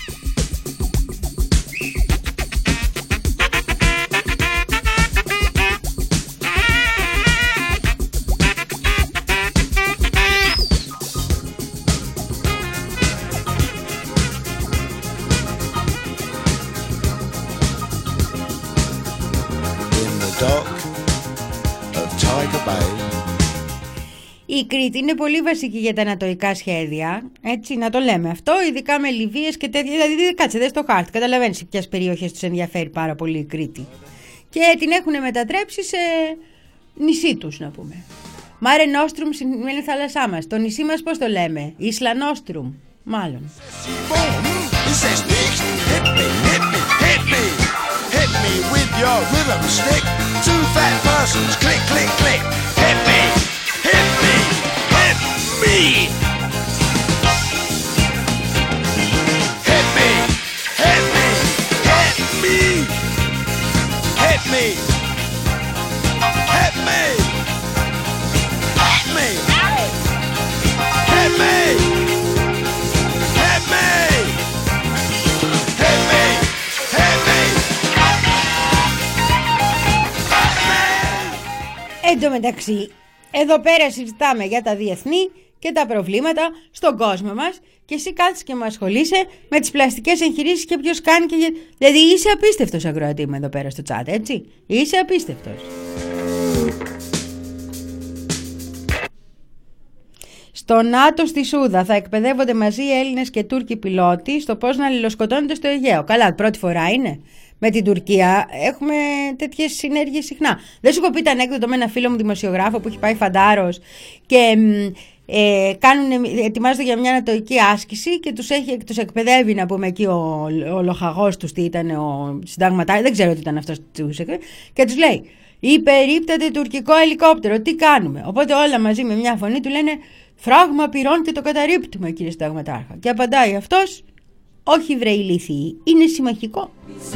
In the dock of Tiger Bay. Η Κρήτη είναι πολύ βασική για τα ανατοϊκά σχέδια, έτσι να το λέμε αυτό, ειδικά με Λιβύες και τέτοια, δηλαδή κάτσε δες το χάρτη, καταλαβαίνεις σε ποιες περιοχές τους ενδιαφέρει πάρα πολύ η Κρήτη. Και την έχουν μετατρέψει σε νησί τους να πούμε. Mare Nostrum σημαίνει θάλασσά μας, το νησί μας πώς το λέμε, Isla Nostrum, μάλλον. Hit me with your rhythm stick. Two fat persons, click, click, click. Hit me, hit me, hit me. Hit me, hit me, hit me. Hit me, hit me, hit me. Hit me, hit me. Hit me, hit me. Εν τω μεταξύ, εδώ πέρα συζητάμε για τα διεθνή και τα προβλήματα στον κόσμο μας και εσύ κάθεσαι και με ασχολείσαι με τις πλαστικές εγχειρήσεις και ποιος κάνει και... Δηλαδή είσαι απίστευτος ακροατή μου εδώ πέρα στο chat, έτσι. Είσαι απίστευτος. Στο ΝΑΤΟ στη Σούδα θα εκπαιδεύονται μαζί οι Έλληνες και Τούρκοι πιλότοι στο πώς να αλληλοσκοτώνονται στο Αιγαίο. Καλά, πρώτη φορά είναι. Με την Τουρκία έχουμε τέτοιες συνέργειες συχνά. Δεν σου έχω πει τα ανέκδοτο με ένα φίλο μου δημοσιογράφο που έχει πάει φαντάρος και ε, κάνουν, ετοιμάζονται για μια ανατοϊκή άσκηση και τους, έχει, τους εκπαιδεύει να πούμε εκεί ο, ο λοχαγός τους, τι ήταν ο συνταγματάρχης, δεν ξέρω τι ήταν αυτός τους και τους λέει υπερίπταται τουρκικό ελικόπτερο, τι κάνουμε? Οπότε όλα μαζί με μια φωνή του λένε φράγμα πυρών και το καταρρίπτουμε κύριε συνταγματάρχα. Και απαντάει αυτός, όχι βρε ηλίθιοι, είναι συμμαχικό.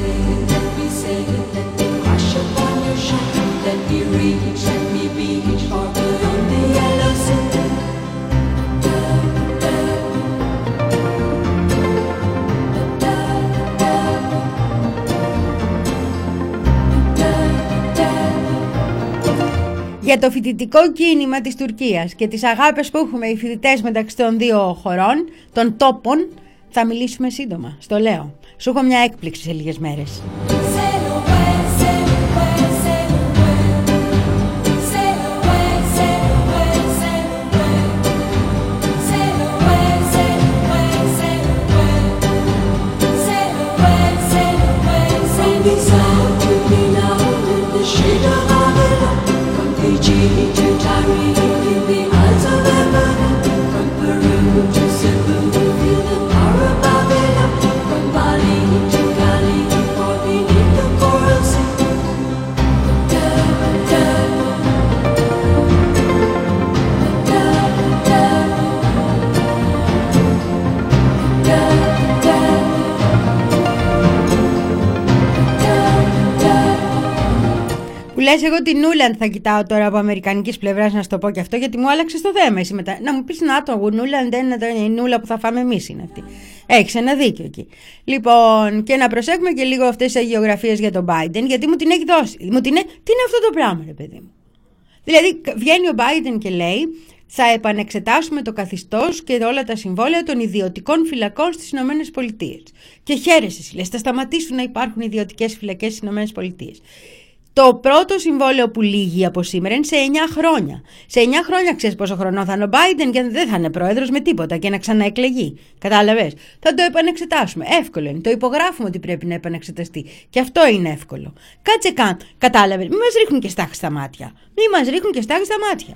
Για το φοιτητικό κίνημα της Τουρκίας και τις αγάπες που έχουμε οι φοιτητές μεταξύ των δύο χωρών, των τόπων, θα μιλήσουμε σύντομα, στο λέω. Σου έχω μια έκπληξη σε λίγες μέρες. λες, εγώ την Νούλαντ θα κοιτάω τώρα από αμερικανικής πλευράς, να σου το πω και αυτό, γιατί μου άλλαξε το θέμα. Εσύ μετά, να μου πεις, να το, Νούλαντ είναι η Νούλα που θα φάμε εμείς είναι αυτή. Έχεις ένα δίκιο εκεί. Λοιπόν, και να προσέχουμε και λίγο αυτές τις αγιογραφίες για τον Biden, γιατί μου την έχει δώσει. Μου την... Τι είναι αυτό το πράγμα, ρε παιδί μου. Δηλαδή, βγαίνει ο Biden και λέει, θα επανεξετάσουμε το καθεστώς και όλα τα συμβόλαια των ιδιωτικών φυλακών στις Ηνωμένες Πολιτείες. Και χαίρεσαι, λες, θα σταματήσουν να υπάρχουν ιδιωτικές φυλακές στις Ηνωμένες Πολιτείες. Το πρώτο συμβόλαιο που λύγει από σήμερα είναι σε εννιά χρόνια. Σε εννιά χρόνια ξέρεις πόσο χρονό θα είναι ο Biden και δεν θα είναι πρόεδρος με τίποτα και να ξαναεκλεγεί. Κατάλαβες. Θα το επανεξετάσουμε. Εύκολο είναι. Το υπογράφουμε ότι πρέπει να επανεξεταστεί. Και αυτό είναι εύκολο. Κάτσε καν. Κατάλαβες. Μην μας ρίχνουν και στάχη στα μάτια. Μην μας ρίχνουν και στάχη στα μάτια.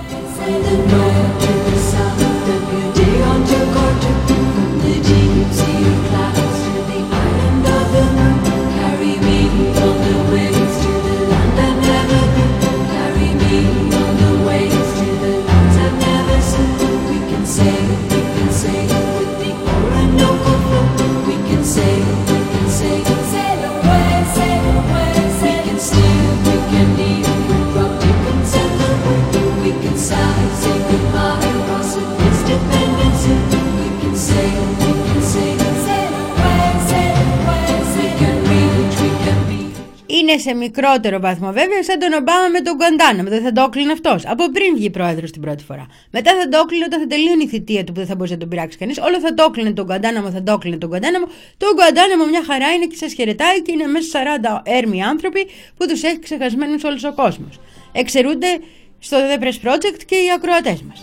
Είναι σε μικρότερο βαθμό βέβαια σαν τον Ομπάμα με τον Γκουαντάναμο. Δεν θα το έκλεινε αυτός. Από πριν βγει πρόεδρος την πρώτη φορά. Μετά θα το έκλεινε όταν θα τελείωνε η θητεία του που δεν θα μπορούσε να τον πειράξει κανείς. Όλο θα το έκλεινε τον Γκουαντάναμο, θα το έκλεινε τον Γκουαντάναμο. Το Γκουαντάναμο μια χαρά είναι και σας χαιρετάει και είναι μέσα σαράντα έρμοι άνθρωποι που τους έχει ξεχασμένους όλος ο κόσμος. Εξαιρούνται στο The Press Project και οι ακροατές μας.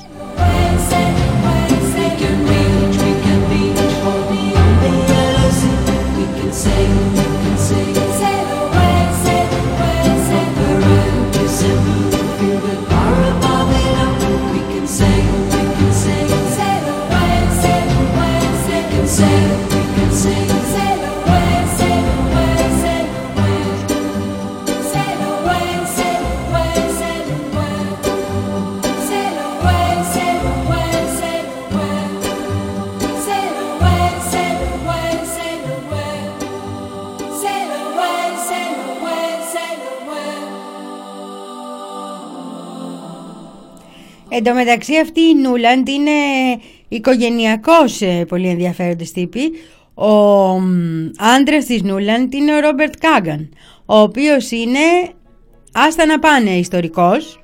Εν τω μεταξύ αυτή η Νούλαντ είναι οικογενειακός ε, πολύ ενδιαφέροντες τύποι. Ο άντρας της Νούλαντ είναι ο Ρόμπερτ Κάγκαν, ο οποίος είναι, άστα να πάνε, ιστορικός,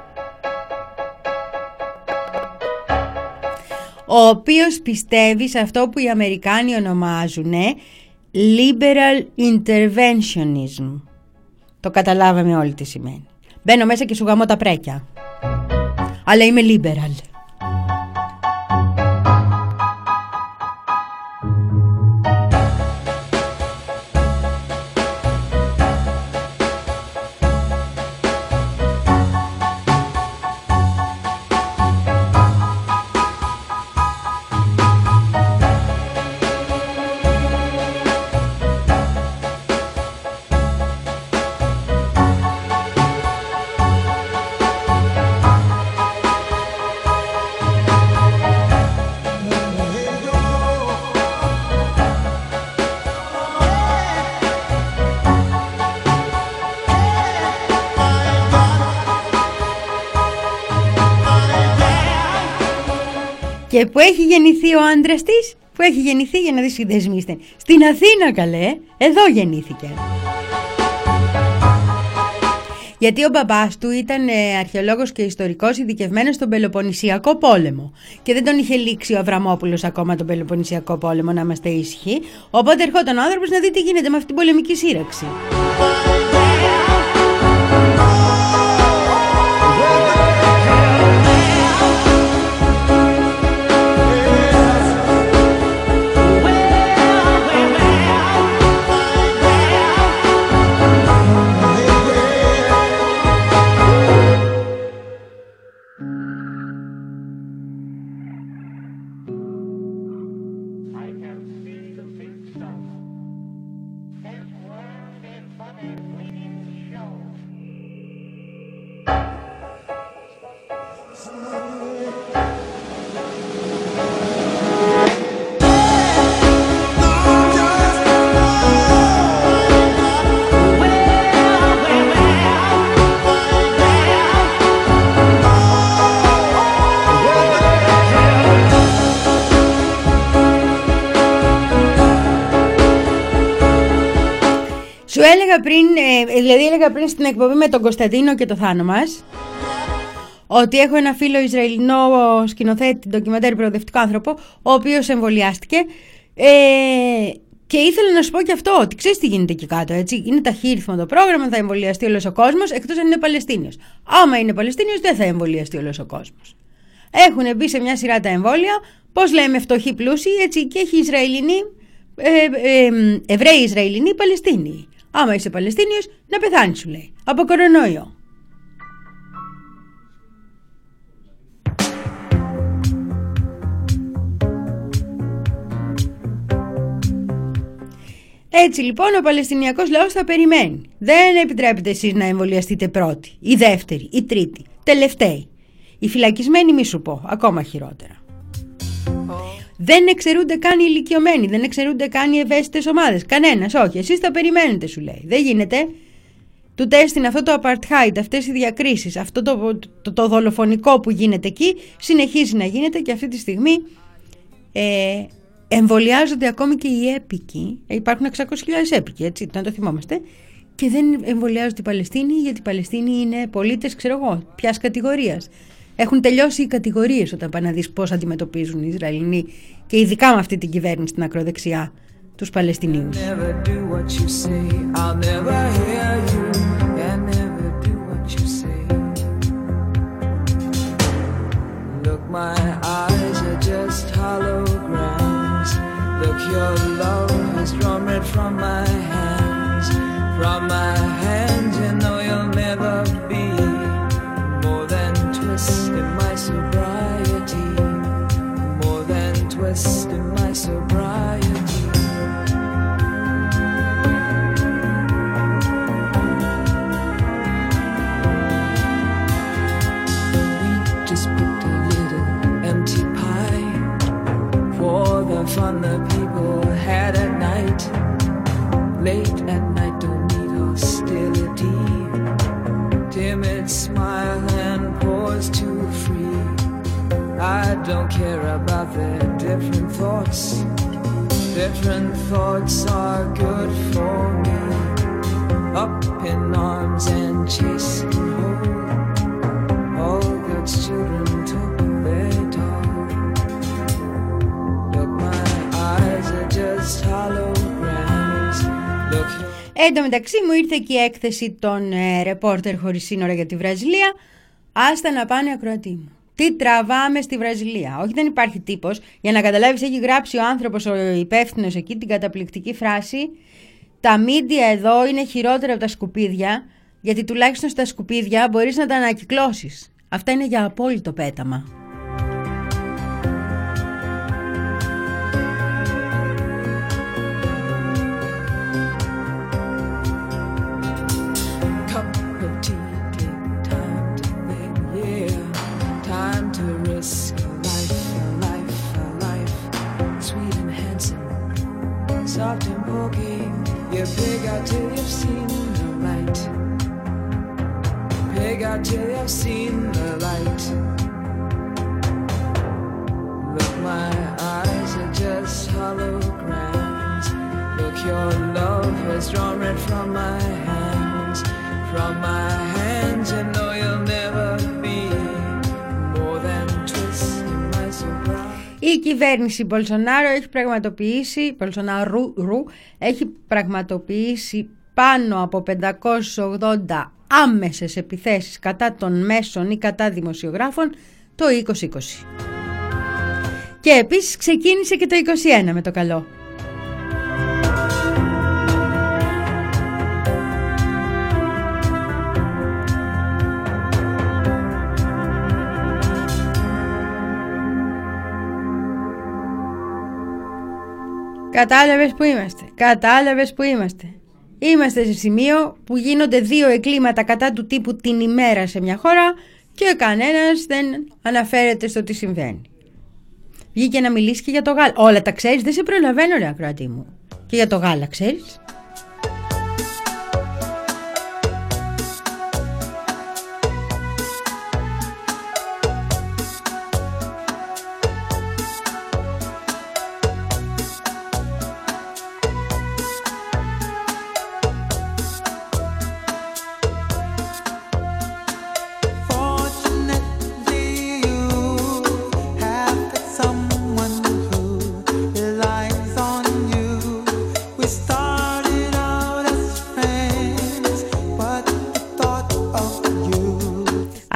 ο οποίος πιστεύει σε αυτό που οι Αμερικάνοι ονομάζουν liberal interventionism. Το καταλάβαμε όλοι τι σημαίνει. Μπαίνω μέσα και σου γαμώ τα πρέκια. Αλλά είμαι liberal. Και που έχει γεννηθεί ο άντρας της, που έχει γεννηθεί, για να δεις οι δεσμοί είστε, στην Αθήνα καλέ, εδώ γεννήθηκε. Γιατί ο μπαμπάς του ήταν αρχαιολόγος και ιστορικός ειδικευμένος στον Πελοποννησιακό πόλεμο και δεν τον είχε λήξει ο Αβραμόπουλος ακόμα τον Πελοποννησιακό πόλεμο, να είμαστε ήσυχοι, οπότε ερχόταν ο άνθρωπος να δει τι γίνεται με αυτή την πολεμική σύραξη. Funny. Σου έλεγα πριν, ε, δηλαδή έλεγα πριν στην εκπομπή με τον Κωνσταντίνο και το Θάνο μας, ότι έχω ένα φίλο Ισραηλινό σκηνοθέτη, ντοκιμαντέρ, προοδευτικό άνθρωπο, ο οποίος εμβολιάστηκε. Ε, και ήθελα να σου πω και αυτό, ότι ξέρεις τι γίνεται εκεί κάτω, έτσι. Είναι ταχύρυθμο το πρόγραμμα, θα εμβολιαστεί όλος ο κόσμος, εκτός αν είναι Παλαιστίνιος. Άμα είναι Παλαιστίνιος, δεν θα εμβολιαστεί όλος ο κόσμος. Έχουν μπει σε μια σειρά τα εμβόλια, πώς λέμε, φτωχοί πλούσιοι, έτσι, και έχει Ισραηλινοί, ε, ε, ε, Εβραίοι Ισραηλινοί, Παλαιστίνοι. Άμα είσαι Παλαιστίνιος, να πεθάνεις, σου λέει, από κορονοϊό. Έτσι λοιπόν ο Παλαιστινιακός λαός θα περιμένει. Δεν επιτρέπετε εσείς να εμβολιαστείτε πρώτοι, ή δεύτεροι, ή τρίτοι, τελευταίοι. Οι φυλακισμένοι μη σου πω, ακόμα χειρότερα. Δεν εξαιρούνται καν οι ηλικιωμένοι, δεν εξαιρούνται καν οι ευαίσθητες ομάδες. Κανένας, όχι. Εσείς θα περιμένετε, σου λέει. Δεν γίνεται. Του τέστην αυτό το apartheid, αυτές οι διακρίσεις, αυτό το, το, το, το δολοφονικό που γίνεται εκεί, συνεχίζει να γίνεται και αυτή τη στιγμή ε, εμβολιάζονται ακόμη και οι έπικοι. Ε, υπάρχουν εξακόσιες χιλιάδες έπικοι, έτσι, να το θυμόμαστε. Και δεν εμβολιάζονται οι Παλαιστίνοι, γιατί οι Παλαιστίνοι είναι πολίτες, ξέρω εγώ, ποιας κατηγορίας. Έχουν τελειώσει οι κατηγορίες όταν πάνε να δεις πώς αντιμετωπίζουν οι Ισραηλινοί και ειδικά με αυτή την κυβέρνηση στην ακροδεξιά τους Παλαιστινίους. In my sobriety, more than twist in my sobriety. We just put a little empty pie for the fun the people had at night. Late at night, don't need hostility. Timid smile and pause too free. I don't care about their different thoughts. Different thoughts are good for me. Up in arms and chasing home. All God's children took their toll. Look, my eyes are just holograms. Look. Εν τω μεταξύ μου ήρθε και η έκθεση των ε, ρεπόρτερ χωρίς σύνορα για τη Βραζιλία. Άστα να πάνε, ακροατή μου. Τι τραβάμε στη Βραζιλία. Όχι, δεν υπάρχει τύπος. Για να καταλάβεις, έχει γράψει ο άνθρωπος, ο υπεύθυνος εκεί, την καταπληκτική φράση. Τα μίντια εδώ είναι χειρότερα από τα σκουπίδια, γιατί τουλάχιστον στα σκουπίδια μπορείς να τα ανακυκλώσεις. Αυτά είναι για απόλυτο πέταμα. Soft and pokey, you pig out till you've seen the light. Pig out till you've seen the light. Look, my eyes are just holograms. Look, your love has drawn red from my hands. From my hands, you know you'll never be more than twist in my sobriety. Η κυβέρνηση Μπολσονάρο έχει πραγματοποιήσει, Μπολσονάρου, έχει πραγματοποιήσει πάνω από πεντακόσιες ογδόντα άμεσες επιθέσεις κατά των μέσων ή κατά δημοσιογράφων το είκοσι είκοσι. Και επίσης ξεκίνησε και το είκοσι ένα με το καλό. Κατάλαβες που είμαστε, κατάλαβες που είμαστε. Είμαστε σε σημείο που γίνονται δύο εγκλήματα κατά του τύπου την ημέρα σε μια χώρα και κανένας δεν αναφέρεται στο τι συμβαίνει. Βγήκε να μιλήσει και για το γάλα. Όλα τα ξέρεις, δεν σε προλαβαίνω ρε ακροατή μου. Και για το γάλα ξέρεις.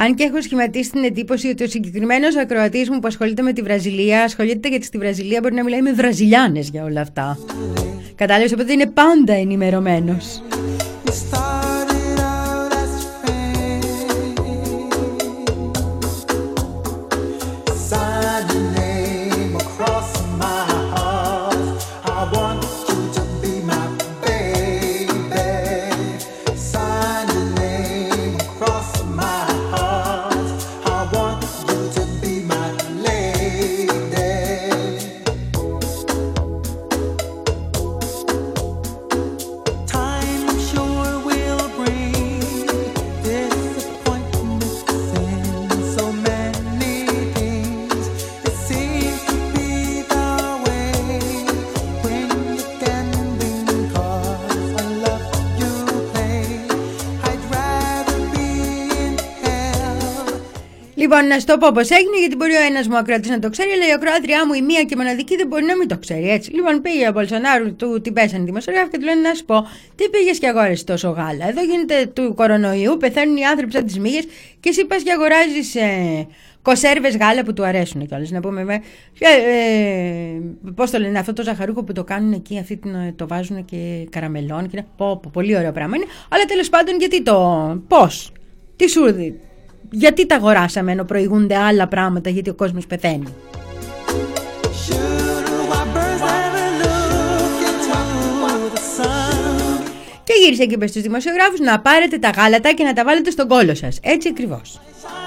Αν και έχω σχηματίσει την εντύπωση ότι ο συγκεκριμένος ακροατής μου που ασχολείται με τη Βραζιλία, ασχολείται γιατί στη Βραζιλία μπορεί να μιλάει με Βραζιλιάνες για όλα αυτά. Κατάλαβες, οπότε είναι πάντα ενημερωμένος. Λοιπόν, να σου το πω πώς έγινε, γιατί μπορεί ο ένας μου ακροατής να το ξέρει, αλλά η ακροάτριά μου, η μία και μοναδική, δεν μπορεί να μην το ξέρει, έτσι. Λοιπόν, πήγε ο Μπολσονάρο, του την πέσανε δημοσιογράφοι και του λένε: να σου πω, τι πήγες και αγόρασες τόσο γάλα? Εδώ γίνεται του κορονοϊού, πεθαίνουν οι άνθρωποι σαν τις μύγες και εσύ πας και αγοράζεις ε, κονσέρβες γάλα που του αρέσουν κιόλας. Να πούμε, ε, ε, πώς το λένε, αυτό το ζαχαρούχο που το κάνουν εκεί, αυτή το βάζουν και καραμελών. Και, πω, πω, πολύ ωραίο πράγμα είναι, αλλά τέλος πάντων, γιατί το. Πώς, τι σου δει. Γιατί τα αγοράσαμε ενώ προηγούνται άλλα πράγματα, γιατί ο κόσμος πεθαίνει? Και γύρισε και είπε στους δημοσιογράφους να πάρετε τα γάλατα και να τα βάλετε στον κόλο σας. Έτσι ακριβώς.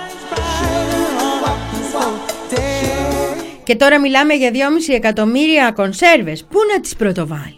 Και τώρα μιλάμε για δυόμισι εκατομμύρια κονσέρβες. Πού να τις πρωτοβάλεις?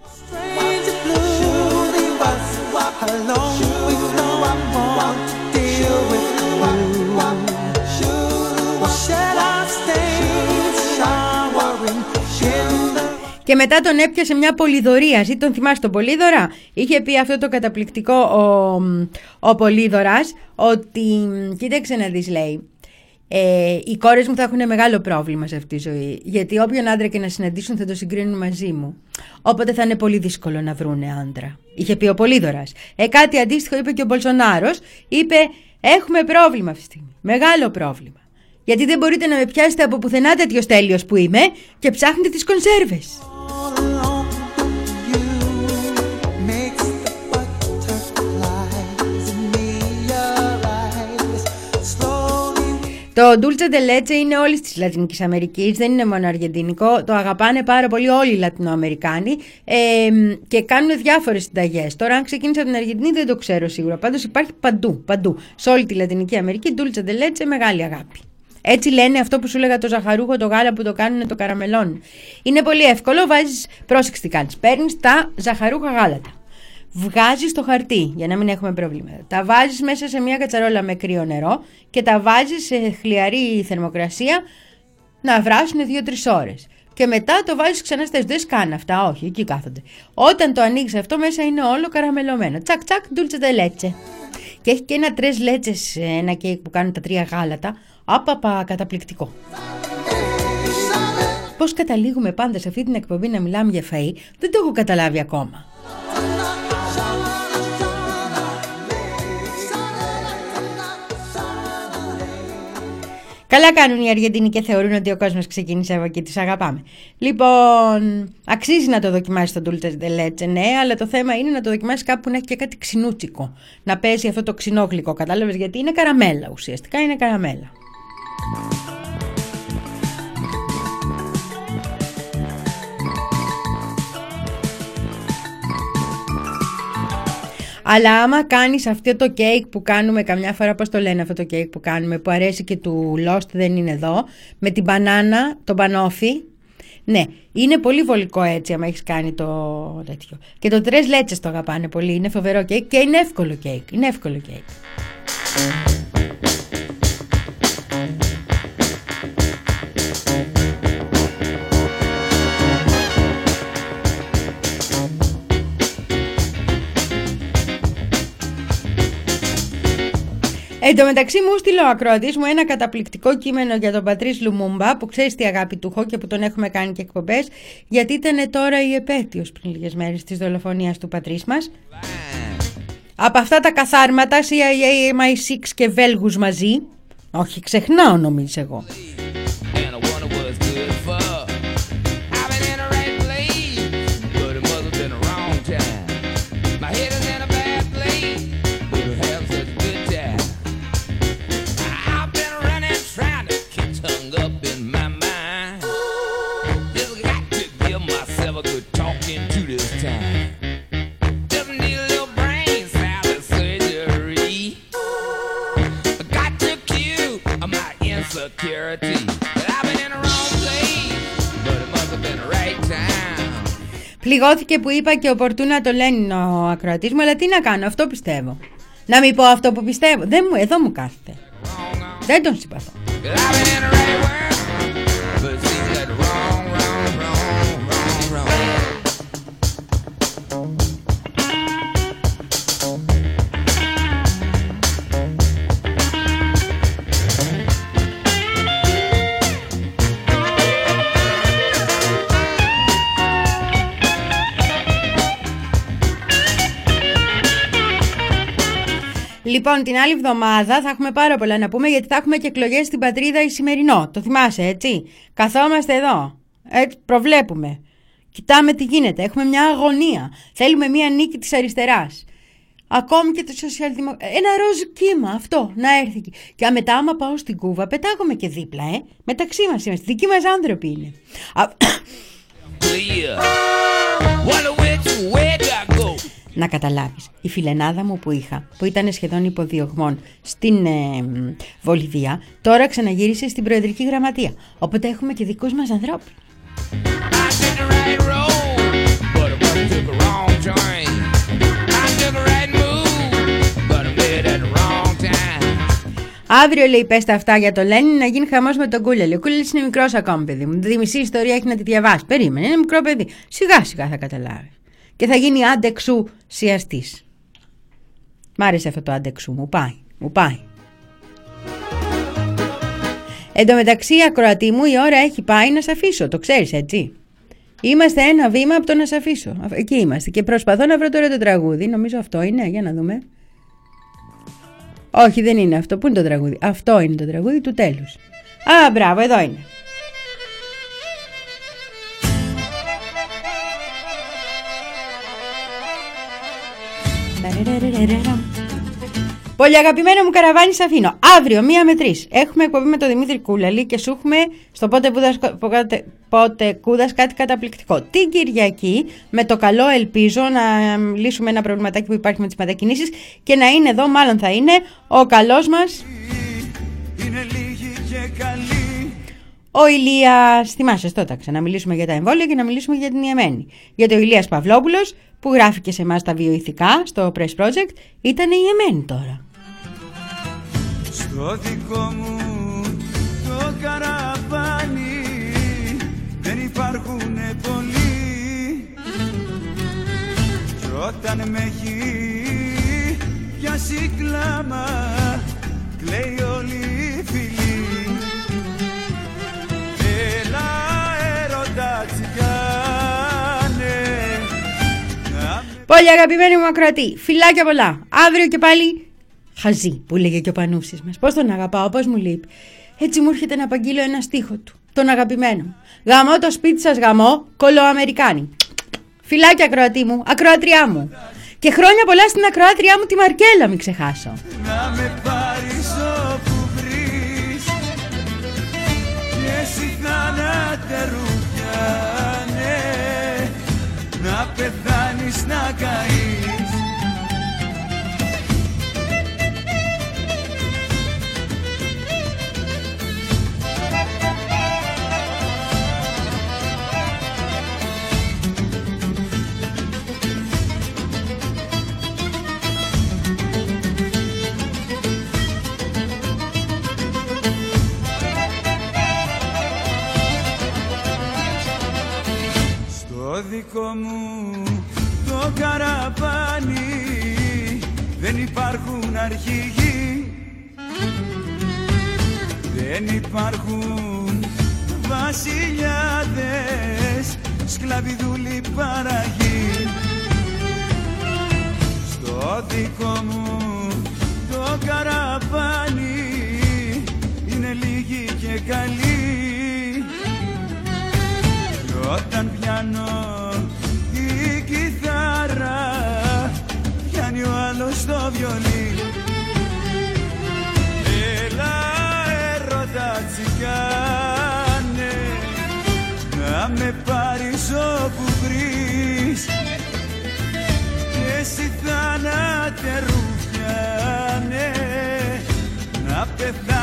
Και μετά τον έπιασε μια Πολυδωρίας, ή τον θυμάσαι τον Πολύδωρα? Είχε πει αυτό το καταπληκτικό ο, ο Πολύδωρας, ότι κοίταξε να δεις, λέει, ε, οι κόρες μου θα έχουν μεγάλο πρόβλημα σε αυτή τη ζωή, γιατί όποιον άντρα και να συναντήσουν θα το συγκρίνουν μαζί μου, οπότε θα είναι πολύ δύσκολο να βρούνε άντρα. Είχε πει ο Πολύδωρας. Ε, κάτι αντίστοιχο είπε και ο Μπολσονάρος, είπε έχουμε πρόβλημα αυτή τη στιγμή, μεγάλο πρόβλημα. Γιατί δεν μπορείτε να με πιάσετε από πουθενά τέτοιος τέλειος που είμαι και ψάχνετε τις κονσέρβες. Το Dulce de Leche είναι όλης της Λατινικής Αμερικής, δεν είναι μόνο αργεντινικό, το αγαπάνε πάρα πολύ όλοι οι Λατινοαμερικάνοι ε, και κάνουν διάφορες συνταγές. Τώρα αν ξεκίνησε από την Αργεντινή δεν το ξέρω σίγουρα, πάντως υπάρχει παντού, παντού. Σε όλη τη Λατινική Αμερική Dulce de Leche μεγάλη αγάπη. Έτσι λένε αυτό που σου έλεγα, το ζαχαρούχο, το γάλα που το κάνουν, το καραμελόν. Είναι πολύ εύκολο, βάζεις, πρόσεξε τι κάνεις, παίρνεις τα ζαχαρούχα γάλατα. Βγάζεις το χαρτί για να μην έχουμε προβλήματα. Τα βάζεις μέσα σε μια κατσαρόλα με κρύο νερό και τα βάζεις σε χλιαρή θερμοκρασία να βράσουν δύο τρεις ώρες. Και μετά το βάζεις ξανά στα δεν σκάνε αυτά, όχι, εκεί κάθονται. Όταν το ανοίγεις αυτό μέσα είναι όλο καραμελωμένο. Τσακ τσακ, dulce de leche. Και έχει και ένα τρες λέτσες, ένα κέικ που κάνουν τα τρία γάλατα. Άπαπα, καταπληκτικό. Πώς καταλήγουμε πάντα σε αυτή την εκπομπή να μιλάμε για φαΐ, δεν το έχω καταλάβει ακόμα. Καλά κάνουν οι Αργεντινοί και θεωρούν ότι ο κόσμος ξεκίνησε από εκεί, τους αγαπάμε. Λοιπόν, αξίζει να το δοκιμάσεις το Dulce de Leche, ναι, αλλά το θέμα είναι να το δοκιμάσεις κάπου που να έχει και κάτι ξινούτσικο. Να πέσει αυτό το ξινό γλυκό, κατάλαβες, γιατί είναι καραμέλα ουσιαστικά, είναι καραμέλα. Αλλά άμα κάνεις αυτό το κέικ που κάνουμε καμιά φορά, πώς το λένε αυτό το κέικ που κάνουμε, που αρέσει και του Lost δεν είναι εδώ, με την μπανάνα, το μπανόφι, ναι, είναι πολύ βολικό έτσι άμα έχεις κάνει το τέτοιο. Και το τρες λέτσες το αγαπάνε πολύ, είναι φοβερό κέικ και είναι εύκολο κέικ, είναι εύκολο κέικ. Εν τω μεταξύ μου στείλε ο ακροατής μου ένα καταπληκτικό κείμενο για τον Πατρίς Λουμούμπα, που ξέρεις τι αγάπη του έχω και που τον έχουμε κάνει και εκπομπές, γιατί ήταν τώρα η επέτειος πριν λίγες μέρες της δολοφονίας του Πατρίς μας. Από αυτά τα καθάρματα σι άι έι, εμ άι σιξ και Βέλγους μαζί. Όχι, ξεχνάω νομίζω εγώ. Πληγώθηκε που είπα και ο Πορτούνα το λένε ο ακροατής μου, αλλά τι να κάνω, αυτό πιστεύω. Να μην πω αυτό που πιστεύω. Δεν μου, εδώ μου κάθεται. Δεν τον συμπαθώ. Λοιπόν, την άλλη εβδομάδα θα έχουμε πάρα πολλά να πούμε, γιατί θα έχουμε και εκλογές στην πατρίδα Ισημερινό. Το θυμάσαι, έτσι. Καθόμαστε εδώ. Έτσι, προβλέπουμε. Κοιτάμε τι γίνεται. Έχουμε μια αγωνία. Θέλουμε μια νίκη της αριστεράς. Ακόμη και το σοσιαλδημοκρατία. Ένα ροζ κύμα, αυτό, να έρθει. Και μετά, άμα πάω στην Κούβα, πετάγομαι και δίπλα, ε. Μεταξύ μας είμαστε. Δικοί μας άνθρωποι είναι. Να καταλάβεις, η φιλενάδα μου που είχα, που ήταν σχεδόν υποδιωγμών στην ε, Βολιβία, τώρα ξαναγύρισε στην Προεδρική Γραμματεία. Οπότε έχουμε και δικούς μας ανθρώπους. Αύριο, λέει, πες τα αυτά για το Λένιν, να γίνει χαμός με τον Κούλελη. Ο Κούλελης είναι μικρός ακόμη, παιδί μου. Τη μισή ιστορία έχει να τη διαβάσει. Περίμενε, είναι μικρό παιδί. Σιγά σιγά θα καταλάβει. Και θα γίνει άντεξου σιαστής. Μ' άρεσε αυτό το άντεξου, μου πάει, μου πάει. Εν τω μεταξύ, ακροατή μου, η ώρα έχει πάει να σ' αφήσω, το ξέρεις, έτσι. Είμαστε ένα βήμα από το να σ' αφήσω. Εκεί είμαστε και προσπαθώ να βρω τώρα το τραγούδι. Νομίζω αυτό είναι, για να δούμε. Όχι, δεν είναι αυτό. Πού είναι το τραγούδι? Αυτό είναι το τραγούδι του τέλους. Α, μπράβο, εδώ είναι. Πολύ αγαπημένο μου καραβάνι, σ' αφήνω. Αύριο, μία με τρεις, έχουμε εκπομπή με τον Δημήτρη Κούλαλη και σου έχουμε στο πότε, πούδας, πότε, πότε κούδας κάτι καταπληκτικό. Την Κυριακή, με το καλό, ελπίζω να λύσουμε ένα προβληματάκι που υπάρχει με τις μετακινήσεις και να είναι εδώ, μάλλον θα είναι, ο καλός μας είναι λίγη και καλή. Ο Ηλίας, θυμάσαι τότε, να μιλήσουμε για τα εμβόλια και να μιλήσουμε για την ιεμένη. Γιατί ο Ηλίας Παυλόπουλος, που γράφει σε εμάς τα βιοειθικά στο Press Project, ήταν η ιεμένη τώρα. Στο δικό μου το καραβάνι δεν υπάρχουν πολλοί, κι όταν με έχει πιάσει κλάμα κλαίει όλη η φυλή. Έλα έρωτα τσιγάνε. Πολύ αγαπημένοι μου ακροατοί, φιλάκια πολλά. Αύριο και πάλι χαζί, που λέγε και ο Πανούσης μας. Πώς τον αγαπάω, πώς μου λείπει. Έτσι μου έρχεται να απαγγείλω ένα στίχο του, τον αγαπημένο μου. Γαμώ το σπίτι σας, γαμώ, κολοαμερικάνη. Φιλάκια ακροατή μου, ακροατριά μου. Και χρόνια πολλά στην ακροάτριά μου τη Μαρκέλα, μην ξεχάσω. Να με πάρεις όπου βρεις και εσύ θανάτερου πιάνε, να πεθάνεις, να καείς. Στο δικό μου το καραβάνι δεν υπάρχουν αρχηγοί, δεν υπάρχουν βασιλιάδες, σκλαβιδούλοι παραγοί. Στο Το δικό μου το καραβάνι είναι λίγοι και καλοί. Κι όταν πιάνω η κιθάρα πιάνει ο άλλος το βιολί. Έλα έρωτα τσιγκάνε να με πάρεις όπου βρεις και εσύ θάνατε ρουφιάνε να πεθάνεις